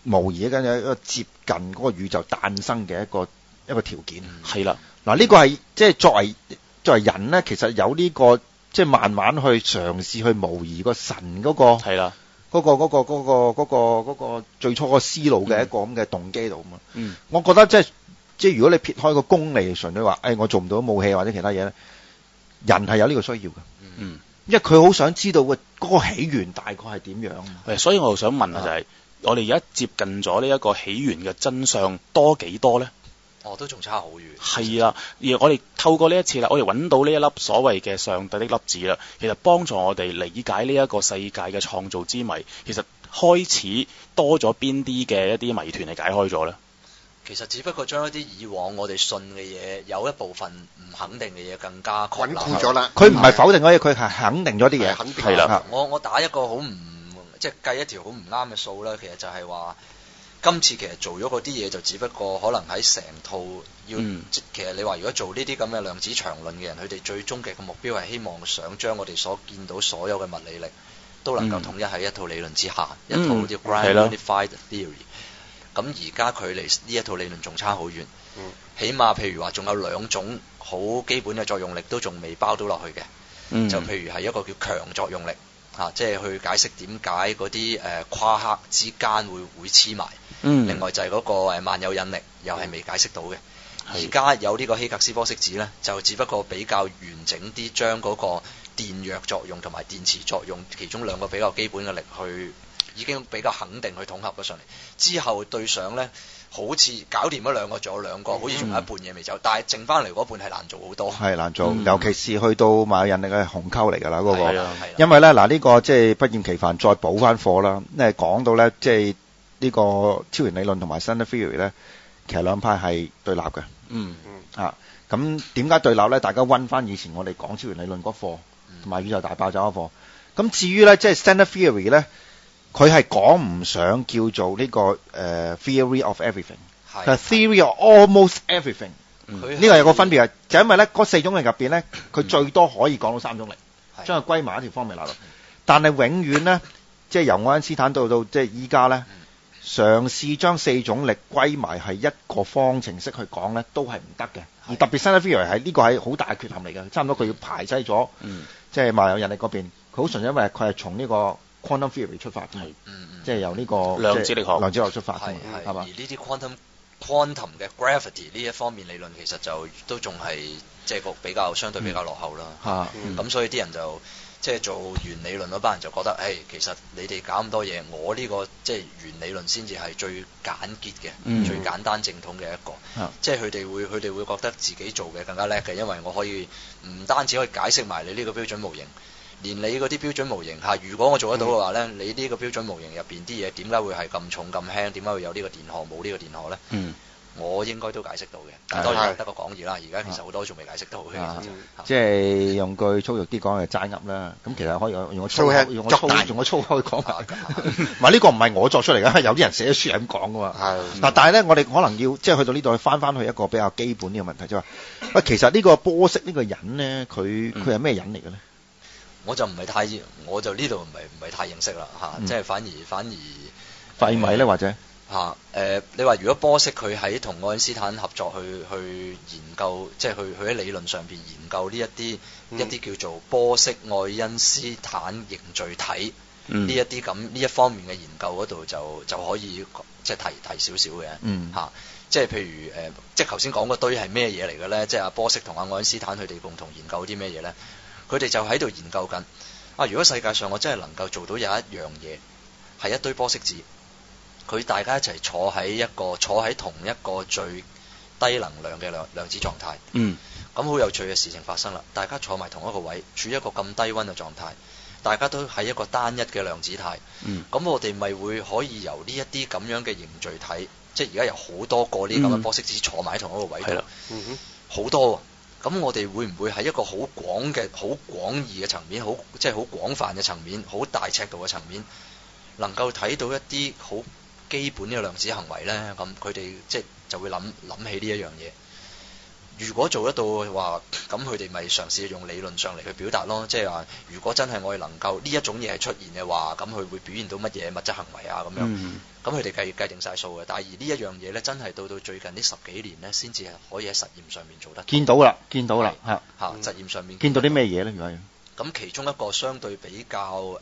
模擬緊有一個接近嗰個宇宙誕生嘅一個一個條件。 係啦， 嗱呢個係即係作為作為人咧，其實有呢、這個即係慢慢去嘗試去模擬個神嗰、那個係啦， 嗰、那個嗰、那個嗰、那個嗰、那個嗰、那個最初個思路嘅一個咁嘅動機度嘛。 嗯， 我覺得即係即係如果你撇開個功利純粹話，誒、哎、我做唔到武器或者其他嘢咧，人係有呢個需要嘅。 嗯， 因為佢好想知道個嗰個起源大概係點樣。 誒，所以我就想問啊，就係、是、我哋而家接近咗呢一個起源嘅真相多幾多咧？ 哦，都仲差好遠。 係啦，而我哋透過呢一次啦，我哋揾到呢一粒所謂嘅上帝的粒子啦，其實幫助我哋理解呢一個世界嘅創造之謎，其實開始多咗邊啲嘅一啲謎團係解開咗咧？ 其實只不過將一啲以往我哋信嘅嘢，有一部分唔肯定嘅嘢更加穩固咗啦。 佢唔係否定嗰啲，佢係肯定咗啲嘢。 肯定係啦。 我我打一個好唔即係計一條好唔啱嘅數啦，其實就係話今次其實做咗嗰啲嘢就只不過可能喺成套要， 嗯、 其實你話如果做呢啲咁嘅量子場論嘅人，佢哋最終極嘅目標係希望想將我哋所見到所有嘅物理力都能夠統一喺一套理論之下， 嗯、 一套叫 Grand Unified Theory。咁而家距離呢一套理論仲差好遠，嗯、起碼譬如話仲有兩種好基本嘅作用力都仲未包到落去嘅，嗯、就譬如係一個叫強作用力，嚇、啊，即係去解釋點解嗰啲誒夸克之間會會黐埋。嗯、另外就係嗰個誒萬有引力，又係未解釋到嘅。而家是有呢個希格斯玻色子咧，就只不過比較完整啲，將嗰個電弱作用同埋電磁作用其中兩個比較基本嘅力去。已經比較肯定去統合咗上嚟，之後對上咧，好似搞掂咗兩個，仲有兩個，嗯、好似仲有一半嘢未走，但係剩翻嚟嗰半係難做好多。係難做，嗯、尤其是去到萬有引力嘅紅溝嚟㗎啦，嗰、那個。因為咧嗱，呢、這個即係不厭其煩再補翻課啦。因為講到咧，即係呢個超弦理論同埋 Standard Theory 咧，其實兩派係對立嘅。嗯嗯。啊，咁點解對立咧？大家溫翻以前我哋講超弦理論嗰課，同埋宇宙大爆炸嗰課。咁至於咧，即係 Standard Theory 咧。佢係講唔上叫做呢、這個誒、uh, theory of everything，係的 theory of almost everything。呢個有個分別嘅，就因為咧嗰四種力入邊咧，佢最多可以講到三種力，的將佢歸埋一條方面嚟咯。但係永遠咧，即係由愛因斯坦到到即係依家咧，嘗試將四種力歸埋係一個方程式去講咧，都係唔得嘅。的而特別 Standard Theory 係呢個係好大嘅缺陷嚟嘅，差唔多佢要排擠咗，嗯、即係萬有引力嗰邊。佢好純因為佢係從呢個quantum theory 出發，係，即係由呢個量子力學、 量子力學出發，係係嘛？ 而呢啲 quantum quantum 嘅 gravity 呢一方面理論，其實就都仲係即係個比較相對比較落後啦。嚇，咁所以啲人就即係做原理論嗰班人就覺得，誒，其實你哋搞咁多嘢，我呢個即係原理論先至係最簡潔嘅、最簡單正統嘅一個。即係佢哋會佢哋會覺得自己做嘅更加叻嘅，因為我可以唔單止可以解釋埋你呢個標準模型。連你嗰啲標準模型嚇，如果我做得到嘅話咧，嗯、你呢個標準模型入邊啲嘢點解會係咁重咁輕？點解會有呢個電荷冇呢個電荷咧？嗯，我應該都解釋到嘅，但當然得個講義啦。而家其實好多仲未解釋到嘅，啊嗯、 即係用句粗俗啲講係齋噏啦。咁其實可以用個粗口，用個粗用個粗口去講埋。唔係呢個唔係我作出嚟㗎，有啲人寫書係咁講㗎嘛。係嗱，但係咧，我哋可能要即係去到呢度，翻翻去一個比較基本呢個問題，就係話喂，其實呢個波色呢個人咧，佢佢係咩人嚟嘅咧？ 我就唔係太，我就呢度唔係唔係太認識啦嚇，嗯、即係反而反而費米咧或者嚇誒、呃，你話如果波色佢喺同愛因斯坦合作去去研究，即係去去喺理論上邊研究呢一啲、嗯、一啲叫做波色愛因斯坦凝聚體呢一啲咁呢一方面嘅研究嗰度就就可以即係提提少少嘅嚇，即係譬如誒、呃，即係頭先講嗰堆係咩嘢嚟嘅咧？即係阿波色同阿愛因斯坦佢哋共同研究啲咩嘢咧？佢哋就喺度研究緊啊！如果世界上我真係能夠做到有一樣嘢係一堆波色子，佢大家一齊坐喺一個坐喺同一個最低能量嘅量量子狀態，嗯，咁好有趣嘅事情發生啦！大家坐埋同一個位，處於一個咁低溫嘅狀態，大家都喺一個單一嘅量子態，嗯，咁我哋咪會可以由呢一啲咁樣嘅凝聚體，即係而家有好多個呢咁嘅波色子坐埋喺同一個位度，嗯，嗯哼，好多。咁我哋會唔會喺一個好廣嘅、好廣義嘅層面，好即係好廣泛嘅層面，好大尺度嘅層面，能夠睇到一啲好基本嘅量子行為呢？咁佢哋即係就會諗諗起呢一樣嘢。如果做得到嘅話，咁佢哋咪嘗試用理論上嚟去表達咯。即係話，如果真係我哋能夠呢一種嘢係出現嘅話，咁佢會表現到乜嘢物質行為啊？咁樣。 咁佢哋計計定晒數嘅。但係而呢一樣嘢咧，真係到到最近呢十幾年咧，先至係可以喺實驗上面做得到。 見到啦，見到啦，嚇嚇實驗上面見到啲咩嘢咧？如果係咁其中一個相對比較誒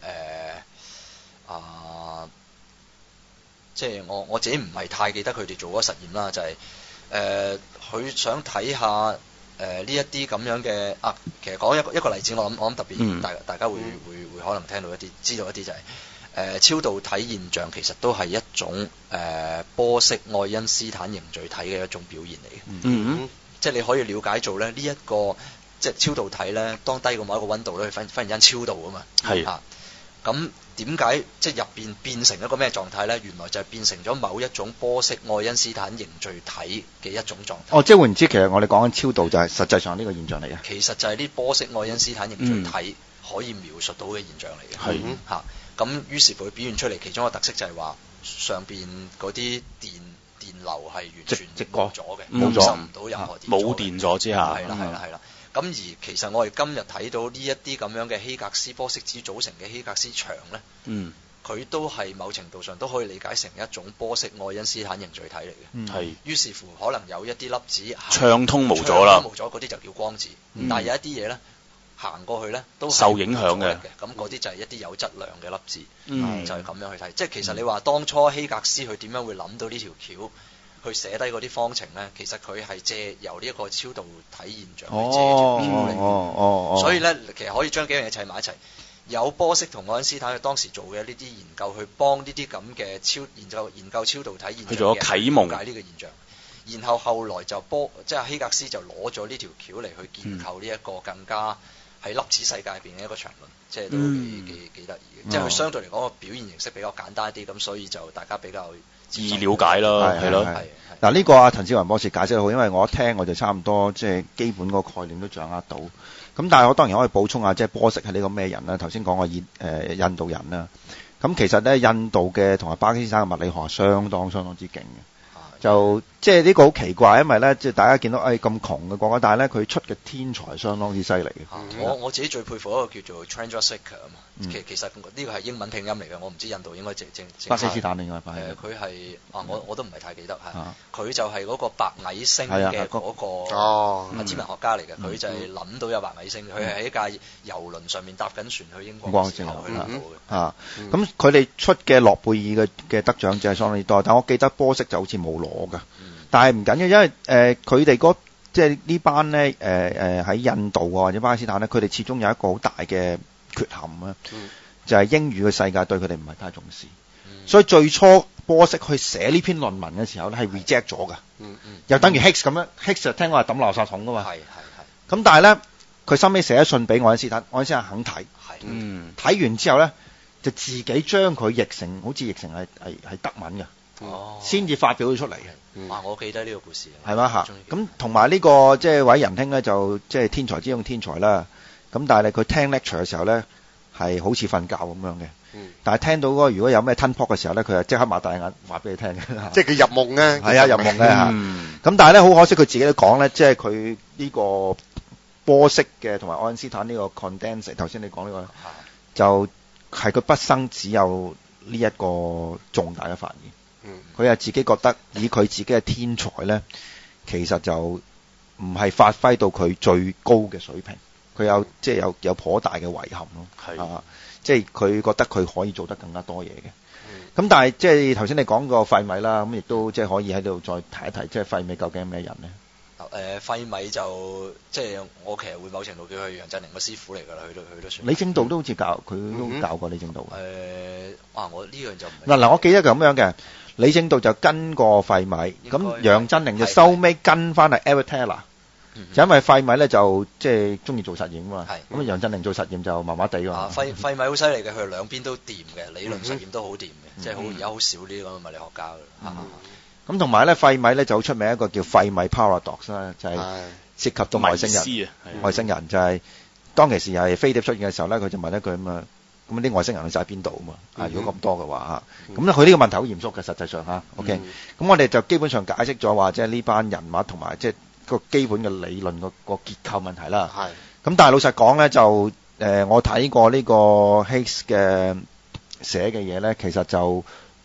啊，即係我我自己唔係太記得佢哋做嗰個實驗啦，就係誒佢想睇下誒呢一啲咁樣嘅啊，其實講一個一個例子，我諗我諗特別大大家會會會可能聽到一啲知道一啲就係、是。誒、呃、超導體現象其實都係一種誒、呃、波式愛因斯坦凝聚體嘅一種表現嚟嘅，嗯嗯，即係你可以了解做咧呢一、這個即係超導體咧，當低過某一個溫度咧，佢忽忽然間超導啊嘛，係啊，咁點解即係入邊變成一個咩狀態咧？原來就係變成咗某一種波式愛因斯坦凝聚體嘅一種狀態。哦， 即係換言之，其實我哋講緊超導就係實際上呢個現象嚟嘅。 其實就係啲波式愛因斯坦凝聚體可以描述到嘅現象嚟嘅，係嚇、嗯。啊咁於是乎佢表現出嚟，其中一個特色就係話上邊嗰啲電電流係完全冇咗嘅，冇收唔到任何電， 冇電咗之下， 係啦係啦係啦。咁而其實我哋今日睇到呢一啲咁樣嘅希格斯波色子組成嘅希格斯場咧，嗯，佢都係某程度上都可以理解成一種波式愛因斯坦凝聚體嚟嘅，係、嗯。於是乎可能有一啲粒子暢通無阻啦， 冇咗嗰啲就叫光子，嗯、但係有一啲嘢咧。行過去咧都受影響嘅， 咁嗰啲就係一啲有質量嘅粒子， 嗯、 就係咁樣去睇。即係其實你話當初希格斯佢點樣會諗到呢條橋去寫低嗰啲方程咧？其實佢係借由呢一個超導體現象去借條橋嚟。 哦哦哦、所以咧，其實可以將幾樣嘢砌埋一齊。有波色同愛因斯坦佢當時做嘅呢啲研究，去幫呢啲咁嘅超研究研究超導體現象去做咗啟蒙解呢個現象。然後後來就波即係希格斯就攞咗呢條橋嚟去建構呢一個更加喺粒子世界入邊嘅一個場論，即係都幾幾幾得意嘅。即係佢相對嚟講個表現形式比較簡單啲，咁所以就大家比較易了解咯，係咯。 嗱呢個阿陳志宏博士解釋得好，因為我一聽我就差唔多即係基本個概念都掌握到。咁但係我當然可以補充下，即係波色係呢個咩人啦？頭先講過印誒印度人啦。咁其實咧印度嘅同埋巴基斯坦嘅物理學係相當相當之勁嘅。就即係呢個好奇怪，因為咧即係大家見到誒咁窮嘅國家，但係咧佢出嘅天才相當之犀利嘅。 我我自己最佩服一個叫做 Chandrasekhar 啊嘛，其其實呢個係英文拼音嚟嘅，我唔知印度應該正正巴基斯坦定係誒佢係啊我我都唔係太記得嚇，佢就係嗰個白矮星嘅嗰個哦天文學家嚟嘅，佢就係諗到有白矮星，佢係喺一架遊輪上面搭緊船去英國嘅時候去諗到嘅嚇。咁佢哋出嘅諾貝爾嘅嘅得獎就係相當之多，但我記得波色就好似冇攞。嘅，但係唔緊要，因為誒佢哋嗰即係呢班咧誒誒喺印度啊或者巴基斯坦咧，佢哋始終有一個好大嘅缺陷啊，嗯、就係英語嘅世界對佢哋唔係太重視，嗯、所以最初波色去寫呢篇論文嘅時候咧係 reject 咗㗎，嗯嗯、又等於 Higgs 咁樣 Higgs 就聽講係抌垃圾桶㗎嘛，係係係，咁但係咧佢收尾寫咗信俾愛因斯坦，愛因斯坦肯睇，睇、嗯、完之後咧就自己將佢譯成好似譯成係係係德文嘅。哦，先至發表咗出嚟嘅。 嗯、啊，我記得呢個故事。 係嘛嚇？咁同埋呢個即係位仁兄咧，就即係天才之中天才啦。咁但係佢聽 lecture 嘅時候咧，係好似瞓覺咁樣嘅。嗯、但係聽到嗰個如果有咩吞泡嘅時候咧，佢就即刻擘大眼話俾你聽嘅。 即係佢入夢咧。 係啊，入夢嘅嚇。咁、嗯、但係咧，好可惜佢自己都講咧，即係佢呢個波色嘅同埋愛因斯坦呢個 condensate， 頭先你講呢、呢個，嗯、就係佢畢生只有呢一個重大嘅發現。佢又自己覺得以佢自己嘅天才咧，其實就唔係發揮到佢最高嘅水平，佢有即係有有頗大嘅遺憾咯。係啊，即係佢覺得佢可以做得更加多嘢嘅。咁、嗯、但係即係頭先你講個費米啦，咁亦都即係可以喺度再提一提，即係費米究竟係咩人咧？ 誒、呃，費米就即係我其實會某程度叫佢楊振寧個師傅嚟㗎啦，佢都佢都算。 李政道都好似教佢都教過李政道。誒、 嗯，啊，我呢樣就唔嗱嗱，我記得咁樣嘅。李政道就跟過費米，咁楊振寧就收尾跟翻係 Avitella，就因為費米咧就即係中意做實驗啊嘛，咁啊楊振寧做實驗就麻麻地㗎嘛。 費費米好犀利嘅，佢兩邊都掂嘅，理論實驗都好掂嘅，即係好而家好少呢啲咁嘅物理學家㗎。 咁同埋咧費米咧就好出名一個叫費米 paradox 啦，就係涉及到外星人，外星人就係當其時係飛碟出現嘅時候咧，佢就問一句咁啊。咁啲外星人去晒邊度啊嘛？啊，如果咁多嘅話嚇，咁咧佢呢個問題好嚴肅嘅，實際上嚇。OK，咁我哋就基本上解釋咗話，即係呢班人物同埋即係個基本嘅理論個個結構問題啦。係。咁但係老實講咧，就誒我睇過呢個 Higgs 嘅寫嘅嘢咧，其實就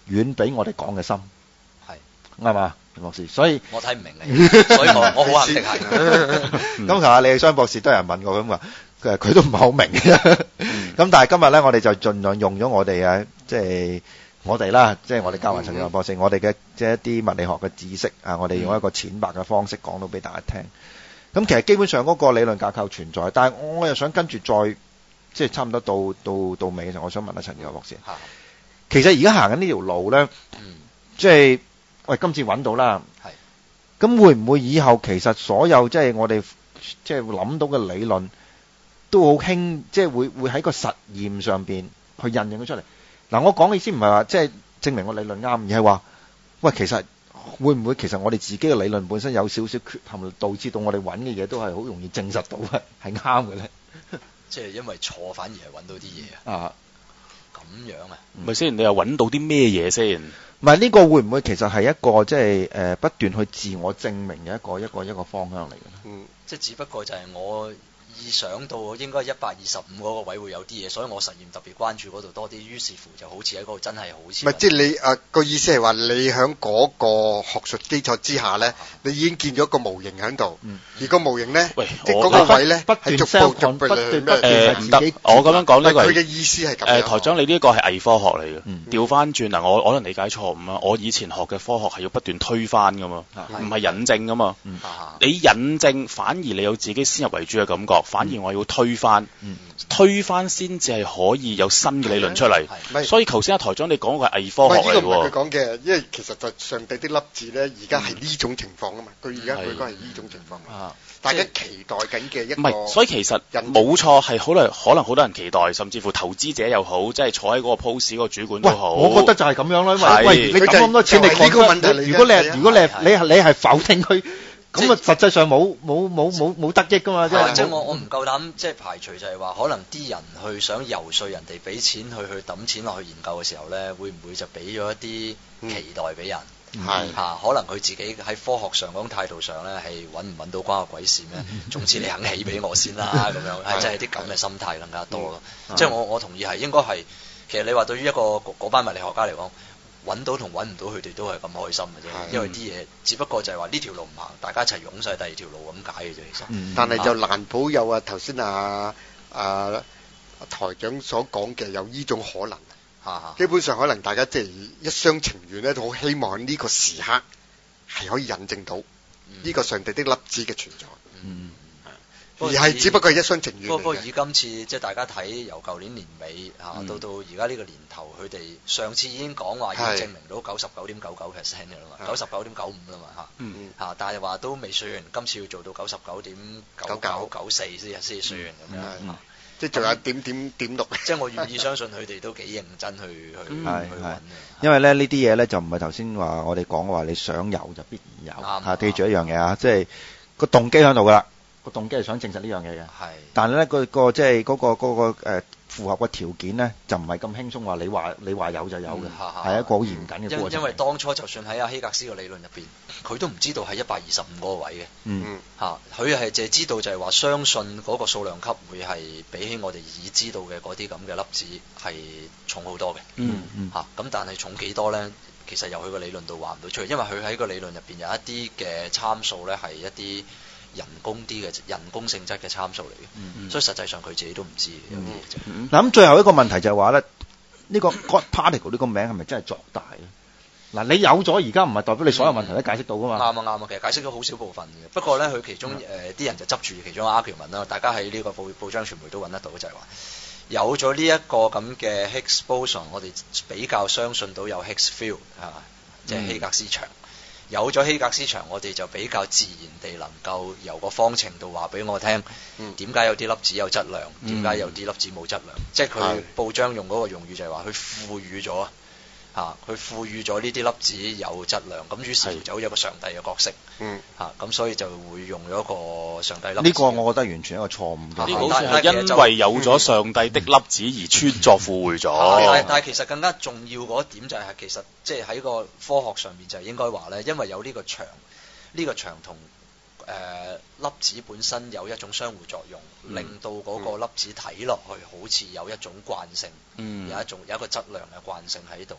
遠比我哋講嘅深， 係啱嘛，陳博士？所以我睇唔明你，所以我我好肯定係。 咁琴日李雙博士都有人問我咁話，佢佢都唔係好明嘅。咁、嗯、但係今日咧，我哋就盡量用咗我哋啊，即係我哋啦，即係我哋教華陳志宏博士，我哋嘅即係一啲物理學嘅知識啊，我哋用一個淺白嘅方式講到俾大家聽。咁其實基本上嗰個理論架構存在，但係我又想跟住再即係差唔多到到到尾嘅時候，我想問下陳志宏博士，其實而家行緊呢條路咧， 嗯、 即係喂今次揾到啦，咁會唔會以後其實所有即係我哋即係諗到嘅理論都好輕，即係會會喺個實驗上邊去印證咗出嚟？嗱，我講嘅意思唔係話即係證明個理論啱，而係話喂，其實會唔會其實我哋自己嘅理論本身有少少缺陷，導致到我哋揾嘅嘢都係好容易證實到係係啱嘅咧？ 即係因為錯反而係揾到啲嘢啊？ 咁樣啊？ 咪先，你又揾到啲咩嘢先？ 唔係呢個會唔會其實係一個即係誒不斷去自我證明嘅一個一個一個方向嚟嘅？ 嗯，即係只不過就係我意想到應該一百二十五嗰個位會有啲嘢，所以我實驗特別關注嗰度多啲。於是乎就好似喺嗰度真係好似唔係，即係你誒個意思係話你喺嗰個學術基礎之下咧，你已經建咗個模型喺度，而個模型咧，即係嗰個位咧係逐步逐步誒唔得。我咁樣講呢個係佢嘅意思係咁樣。 誒台長，你呢個係偽科學嚟嘅。調翻轉嗱，我可能理解錯誤啊。我以前學嘅科學係要不斷推翻噶嘛，唔係引證噶嘛。你引證反而你有自己先入為主嘅感覺，反而我要推翻，推翻先至係可以有新嘅理論出嚟。所以頭先阿台長你講嘅係偽科學嚟喎。 呢個唔係佢講嘅，因為其實就上帝的粒子咧，而家係呢種情況啊嘛。佢而家佢講係呢種情況啊。大家期待緊嘅一個。 唔係，所以其實冇錯係好多可能好多人期待，甚至乎投資者又好，即係坐喺嗰個 post 嗰個主管都好。 我覺得就係咁樣啦。喂，你抌咁多錢，你講個問題，如果你係如果你係你係你係否定佢。咁啊，實際上冇冇冇冇冇得益噶嘛，即係即係我我唔夠膽即係排除就係話，可能啲人去想游說人哋俾錢去去抌錢落去研究嘅時候咧，會唔會就俾咗一啲期待俾人？係嚇、啊，可能佢自己喺科學上嗰種態度上咧，係揾唔揾到關我鬼事咩？總之你肯起俾我先啦，咁樣係真係啲咁嘅心態更加多咯。嗯、即係我我同意係應該係，其實你話對於一個嗰班物理學家嚟講。揾到同揾唔到佢哋都係咁開心嘅啫，因為啲嘢只不過就係話呢條路唔行，大家一齊湧晒第二條路咁解嘅啫，其實。 嗯、但係就難保有啊頭先啊啊台長所講嘅有呢種可能。嚇嚇。基本上可能大家即係一廂情願咧，都好希望呢個時刻係可以印證到呢個上帝的粒子嘅存在。嗯。而係只不過係一廂情願。 不過以今次即係大家睇由舊年年尾嚇、嗯、到到而家呢個年頭，佢哋上次已經講話要證明到九十九點九九 percent 嘅啦嘛，九十九點九五啦嘛嚇。嗯嚇，但係話都未算完，今次要做到九十九點九九九四先先算咁樣。 即係仲有點點點六。 即係我願意相信佢哋都幾認真去去去揾。 因為咧呢啲嘢咧就唔係頭先話我哋講話你想有就必然有嚇，記住一樣嘢啊，即係個動機喺度噶啦。個動機係想證實呢樣嘢嘅，係，但係咧個個即係嗰個嗰個誒符合個條件咧，就唔係咁輕鬆話你話你話有就有嘅，係一個好嚴謹嘅過程。 因因為當初就算喺阿希格斯嘅理論入邊，佢都唔知道係一百二十五個位嘅，嗯嚇，佢係淨係知道就係話相信嗰個數量級會係比起我哋已知道嘅嗰啲咁嘅粒子係重好多嘅，嗯嗯嚇，咁但係重幾多咧？其實由佢個理論度話唔到出嚟，因為佢喺個理論入邊有一啲嘅參數咧係一啲人工啲嘅人工性質嘅參數嚟嘅，嗯、所以實際上佢自己都唔知嘅。嗱咁、 嗯嗯、最後一個問題就係話咧，呢、呢個 God particle 呢個名係咪真係作大咧？嗱，你有咗而家唔係代表你所有問題都解釋到噶嘛？啱啊啱啊，其實解釋咗好少部分嘅。不過咧，佢其中誒啲、呃、人就執住其中一個 argument 啦，大家喺呢個報報章傳媒都揾得到，就係、是、話有咗呢一個咁嘅 Higgs boson，我哋比較相信到有 Higgs field 啊，即係希格斯場。嗯有咗希格斯場，我哋就比較自然地能夠由個方程度話俾我聽，點解、嗯、有啲粒子有質量，點解、嗯、有啲粒子冇質量。嗯、即係佢報章用嗰個用語就係話，佢賦予咗啊，佢賦予咗呢啲粒子有質量，咁於是乎就好似一個上帝嘅角色，嗯嚇，咁、啊、所以就會用咗一個上帝粒子。呢個我覺得完全係一個錯誤嘅。呢個好似係因為有咗上帝的粒子而穿鑿附會咗。但係但係其實更加重要嗰一點就係、是、其實即係喺個科學上面就係應該話咧，因為有呢個場，呢、這個場同誒、呃、粒子本身有一種相互作用，嗯、令到嗰個粒子睇落去好似有一種慣性，嗯、有一種有一個質量嘅慣性喺度。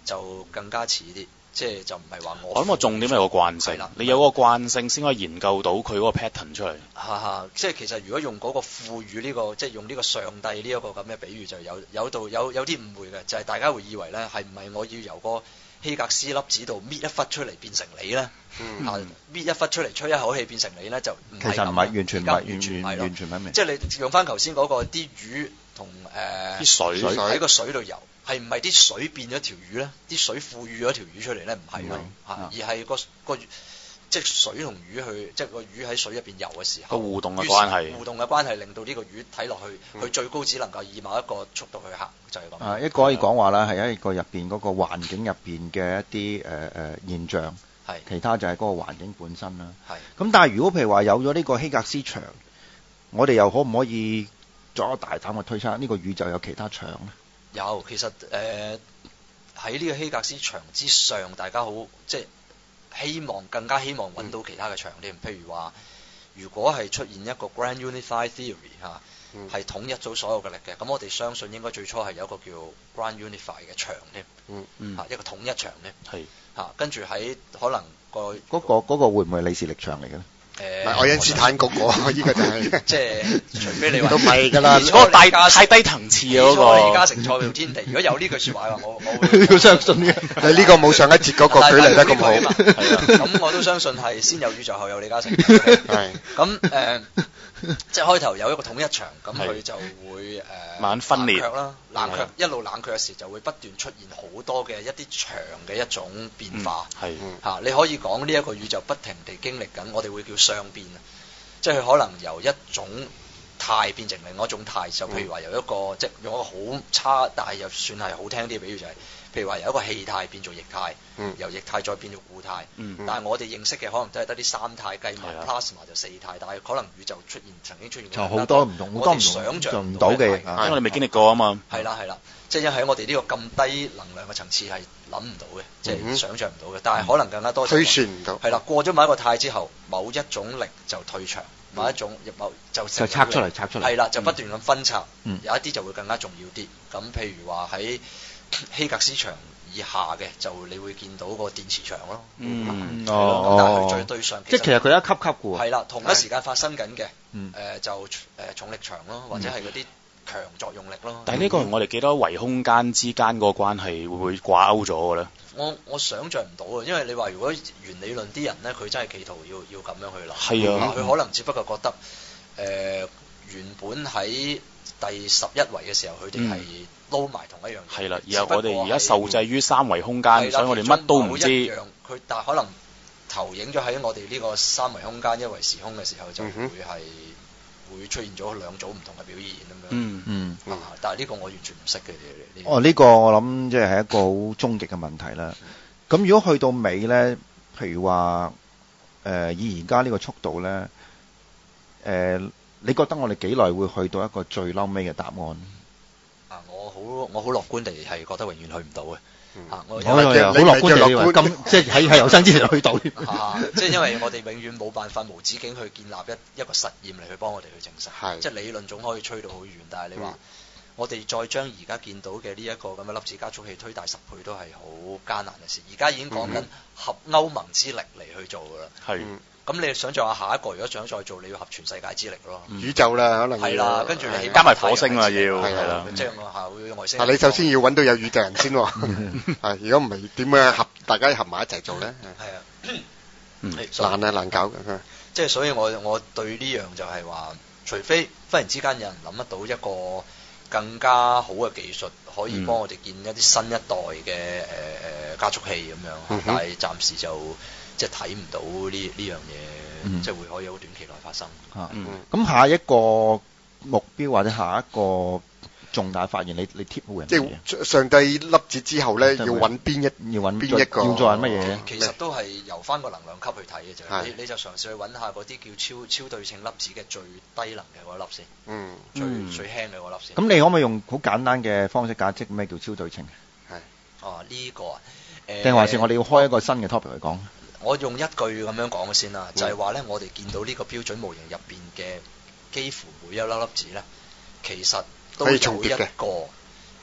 就更加似啲。即係就唔係話我。 我諗個重點係個慣性，你有個慣性先可以研究到佢嗰個 pattern 出嚟。 哈哈，即係其實如果用嗰個賦予呢、這個，即係用呢個上帝呢一個咁嘅比喻，就有有度有有啲誤會嘅，就係、是、大家會以為咧係唔係我要由個希格斯粒子度搣一忽出嚟變成你咧？嗯，搣一忽出嚟吹一口氣變成你咧就唔係咁。其實唔係完全唔係完全係咯， 完全唔係。 即係你用翻頭先嗰個啲魚同誒啲水喺個水度游。係唔係啲水變咗條魚咧？啲水賦予咗條魚出嚟咧？唔係咯，嚇，而係個個即係水同魚去，即係個魚喺水入邊游嘅時候， 個互動嘅關係， 互動嘅關係令到呢個魚睇落去，佢、嗯、最高只能夠以某一個速度去行，就係、是、咁。 啊，一個可以講話啦，係一個入邊嗰個環境入邊嘅一啲誒誒現象，係其他就係嗰個環境本身啦。係咁，但係如果譬如話有咗呢個希格斯場，我哋又可唔可以作一個大膽嘅推測？呢、這個宇宙有其他場咧？ 有，其實誒喺呢個希格斯場之上，大家好即係希望更加希望揾到其他嘅場添。譬、嗯、如話，如果係出現一個 Grand Unified Theory 嚇、啊，係、嗯、統一咗所有嘅力嘅，咁我哋相信應該最初係有一個叫 Grand Unified 嘅場添，嗯嗯，嚇一個統一場咧，係嚇跟住喺可能、嗰個嗰、 嗰個嗰、嗰個會唔會係李氏力場嚟嘅咧？ 誒，愛因斯坦嗰個，依個就係即係，除非你話都唔係㗎啦， 嗰個大太低層次啊嗰個。李嘉誠創造天地，如果有呢句説話嘅話，我我會要相信嘅。你呢個冇上一節嗰個舉例得咁好。 係啊，咁我都相信係先有宇宙後有李嘉誠。係。咁誒，即係開頭有一個統一場，咁佢就會誒慢慢分裂啦，冷卻一路冷卻嘅時就會不斷出現好多嘅一啲場嘅一種變化。係。嚇，你可以講呢一個宇宙不停地經歷緊，我哋會叫相變啊，即係佢可能由一種態變成另外一種態，就譬如話由一個即係用一個好差，但係又算係好聽啲嘅比喻就係、是，譬如話由一個氣態變做液態，嗯、由液態再變做固態，嗯、但係我哋認識嘅可能都係得啲三態，計埋 plasma 就四態，但係可能宇宙出現曾經出現過好多唔同，好多唔想像唔到嘅， 因為我哋未經歷過啊嘛。 係啦係啦，即係喺我哋呢個咁低能量嘅層次係諗唔到嘅，即係、嗯、想像唔到嘅，但係可能更加多、就是、 推算唔到。 係啦，過咗某一個態之後，某一種力就退場。某一種入某就就拆出嚟，拆出嚟係啦，就不斷咁分拆， 嗯、 有一啲就會更加重要啲。咁譬如話喺希格斯場以下嘅，就你會見到個電磁場咯。 嗯， 係咯，但係佢最對上， 即係其實佢一級級嘅喎。 係啦，同一時間發生緊嘅，誒、 嗯呃、就誒、呃、重力場咯，或者係嗰啲強作用力咯。 但係呢個我哋幾多維空間之間個關係會唔會掛鈎咗嘅咧？ 我我想像唔到啊，因為你話如果原理論啲人咧，佢真係企圖要要咁樣去諗。 係啊， 佢可能只不過覺得誒、呃、原本喺第十一維嘅時候，佢哋係撈埋同一樣嘢。係啦， 而我哋而家受制於三維空間，所以我哋乜都唔知。 佢但係可能投影咗喺我哋呢個三維空間一維時空嘅時候，就會係。嗯會出現咗兩組唔同嘅表現咁樣， 嗯嗯， 啊、但係呢個我完全唔識嘅。 哦，呢、這個我諗即係係一個好終極嘅問題啦。咁、嗯、如果去到尾咧，譬如話誒、呃、以而家呢個速度咧，誒、呃，你覺得我哋幾耐會去到一個最嬲尾嘅答案？ 啊，我好我好樂觀地係覺得永遠去唔到嘅。啊！我好樂觀地以為咁，即係喺喺有生之年去到。 啊！即係因為我哋永遠冇辦法無止境去建立一一個實驗嚟去幫我哋去證實。係。即係理論總可以吹到好遠，但係你話、嗯、我哋再將而家見到嘅呢一個咁嘅粒子加速器推大十倍都係好艱難嘅事。而家已經講緊合歐盟之力嚟去做㗎啦。係。咁你想象下下一個，如果想再做，你要合全世界之力咯。 宇宙啦，可能係啦，跟住你加埋火星啊，要係啦，即係我下會外星。 但你首先要揾到有宇宙人先喎。係，如果唔係點樣合大家合埋一齊做咧？ 係啊， 難啊，難搞嘅。 即係所以我我對呢樣就係話，除非忽然之間有人諗得到一個更加好嘅技術，可以幫我哋建一啲新一代嘅誒誒加速器咁樣，但係暫時就。即係睇唔到呢呢樣嘢，嗯、即係會可以好短期內發生。嚇、啊，咁、 嗯、下一個目標或者下一個重大發現，你你貼好人即係上帝粒子之後咧，要揾邊一要揾邊一個？ 要做緊乜嘢？ 其實都係由翻個能量級去睇嘅啫。你你就嘗試去揾下嗰啲叫超超對稱粒子嘅最低能嘅嗰粒先。嗯，最、嗯、最輕嘅嗰粒先。 咁你可唔可以用好簡單嘅方式解釋咩叫超對稱？ 係。哦，呢、呢個啊，誒， 定還是我哋要開一個新嘅 topic 嚟講？ 我用一句咁樣講先啦，就係話咧，我哋見到呢個標準模型入邊嘅幾乎每一粒粒子咧，其實都有一個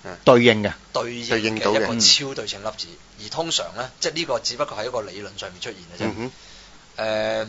對應嘅， 對應嘅一個超對稱粒子。而通常咧，即係呢個只不過喺一個理論上面出現嘅啫。誒、 嗯呃，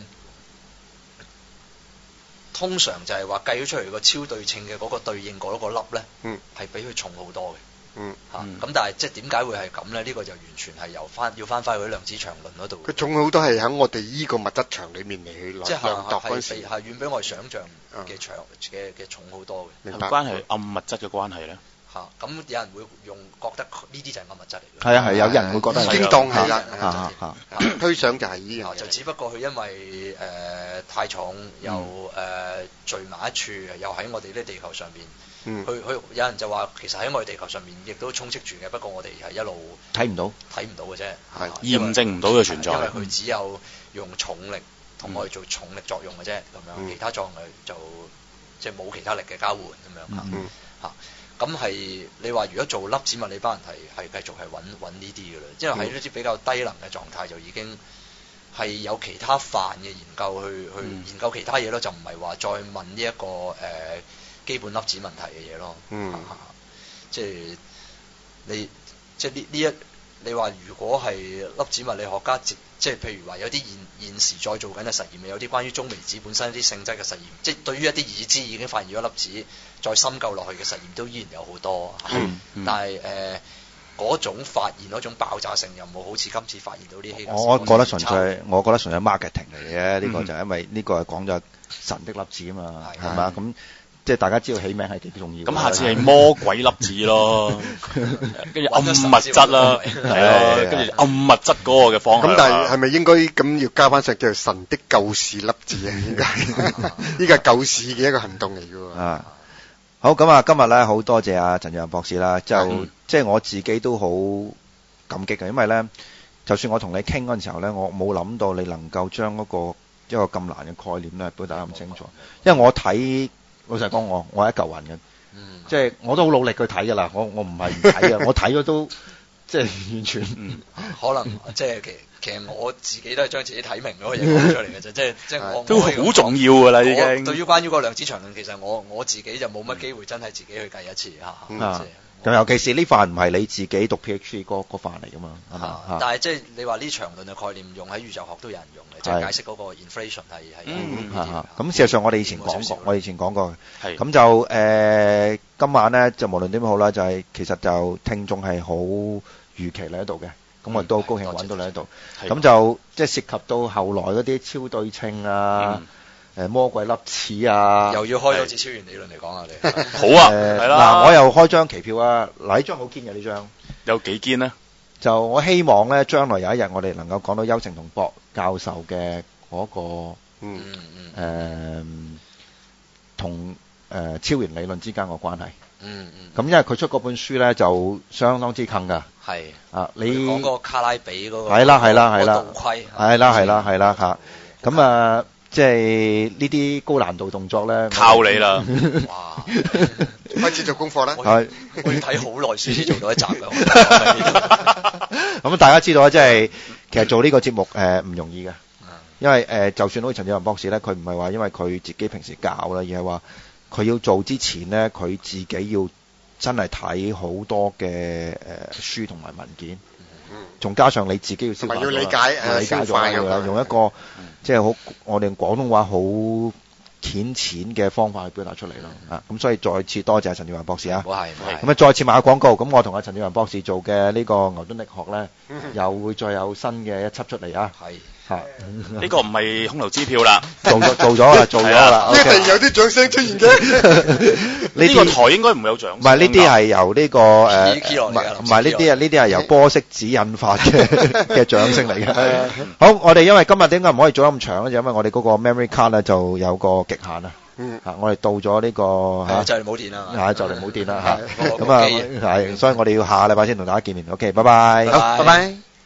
通常就係話計咗出嚟個超對稱嘅嗰個對應嗰個粒咧， 嗯， 係比佢重好多嘅。 嗯， 嚇、啊，咁但係即係點解會係咁咧？呢、這個就完全係由翻要翻翻去量子場論嗰度。 佢重好多係喺我哋依個物質場裡面嚟去量即係度嗰陣時， 係遠比我哋想象嘅長嘅嘅重好多嘅。 明白。 關係暗物質嘅關係咧？ 嚇，咁有人會用覺得呢啲就係暗物質嚟嘅。 係啊係，有人會覺得已經當係啦， 嚇嚇推想就係呢樣嘢。 就只不過佢因為誒、呃、太重，又誒、呃、聚埋一處，又喺我哋呢地球上邊。 嗯， 佢佢有人就話其實喺我哋地球上面亦都充斥住嘅，不過我哋係一路睇唔到， 睇唔到嘅啫， 係驗證唔到嘅存在， 因為佢只有用重力同我哋做重力作用嘅啫，咁樣、嗯、其他作用就即係冇其他力嘅交換咁樣嚇嚇。咁係、嗯、你話如果做粒子物理班人係係繼續係揾揾呢啲嘅啦，因為喺呢啲比較低能嘅狀態就已經係有其他範嘅研究去去、嗯、研究其他嘢咯，就唔係話再問呢、這、一個誒。呃基本粒子問題嘅嘢咯， 嗯， 即係你即係呢呢一你話如果係粒子物理學家，即即係譬如話有啲現現時在做緊嘅實驗，有啲關於中微子本身一啲性質嘅實驗，即係對於一啲已知已經發現咗粒子，再深究落去嘅實驗都依然有好多， 嗯嗯、 但係誒嗰種發現嗰種爆炸性有冇好似今次發現到啲希格斯？ 我覺得純粹，我覺得純粹 marketing 嚟嘅，呢、嗯、個就係因為呢個係講咗神的粒子啊嘛，係嘛咁。即係大家知道起名係幾重要。咁下次係魔鬼粒子咯，跟住暗物質啦，係咯，跟住暗物質嗰個嘅方向。 咁但係係咪應該咁要加翻上叫做神的救世粒子啊？應該呢個係救世嘅一個行動嚟嘅喎。啊， 好咁啊！今日咧好多謝阿陳耀仁博士啦，就、嗯、即係我自己都好感激嘅，因為咧，就算我同你傾嗰陣時候咧，我冇諗到你能夠將嗰個一個咁難嘅概念咧表達得咁清楚，因為我睇。老實講，我我係一嚿雲嘅，嗯、即係我都好努力去睇㗎啦。我我唔係唔睇嘅，我睇咗都即係完全。嗯、 可能即係其其實我自己都係將自己睇明嗰個嘢講出嚟嘅啫，即係即係我都好重要㗎啦已經。 對於關於個量子場論，其實我我自己就冇乜機會真係自己去計一次嚇。 嗯嗯咁尤其是呢範唔係你自己讀 PhD 嗰嗰範嚟㗎嘛，係嘛？ 啊、但係即係你話呢場論嘅概念用喺宇宙學都有人用嘅，即係解釋嗰個 inflation 係係。 嗯嚇咁事實上我哋以前講過，我以前講過嘅。咁就誒、呃、今晚咧就無論點好啦，就係、是、其實就聽眾係好預期你喺度嘅，咁我都好高興揾到你喺度。咁就即係涉及到後來嗰啲超對稱啊。嗯誒魔鬼粒子啊！ 又要開咗次超弦理論嚟講下你。 好啊，係啦。 嗱，我又開張期票啊！嗱，呢張好堅嘅呢張。有幾堅呢？就我希望咧，將來有一日我哋能夠講到邱誠同博教授嘅嗰個嗯嗯誒同誒超弦理論之間個關係。嗯嗯。咁因為佢出嗰本書咧，就相當之近㗎。係。啊，你講個卡拉比嗰個。 係啦係啦係啦。 道規。 係啦係啦係啦嚇。咁啊。即係呢啲高難度動作咧， 靠你啦！ 哇， 開始做功課啦。 係，我要睇好耐先至做到一集㗎。 咁大家知道啊，即係其實做呢個節目誒唔容易嘅，因為誒就算好似陳耀仁博士咧，佢唔係話因為佢自己平時教啦，而係話佢要做之前咧，佢自己要真係睇好多嘅誒書同埋文件。仲加上你自己要消化， 要理解誒， 理解咗用一個即係好我哋廣東話好淺淺嘅方法去表達出嚟咯。啊，咁所以再次多謝陳耀仁博士啊。唔係，咁啊，再次賣下廣告。咁我同阿陳耀仁博士做嘅呢個牛頓力學咧，又會再有新嘅一輯出嚟啊。係。係呢個唔係空頭支票啦， 做咗做咗啦，做咗啦。 一定有啲掌聲出現嘅。 呢個台應該唔會有掌聲。 唔係呢啲係由呢個誒，唔係唔係呢啲啊，呢啲係由波色子引發嘅嘅掌聲嚟嘅。好，我哋因為今日點解唔可以做得咁長咧？就因為我哋嗰個 memory card 咧就有個極限啊。嗯。嚇，我哋到咗呢個嚇。 就嚟冇電啦。 係，就嚟冇電啦嚇。咁啊，係，所以我哋要下禮拜先同大家見面。OK，拜拜。 好，拜拜。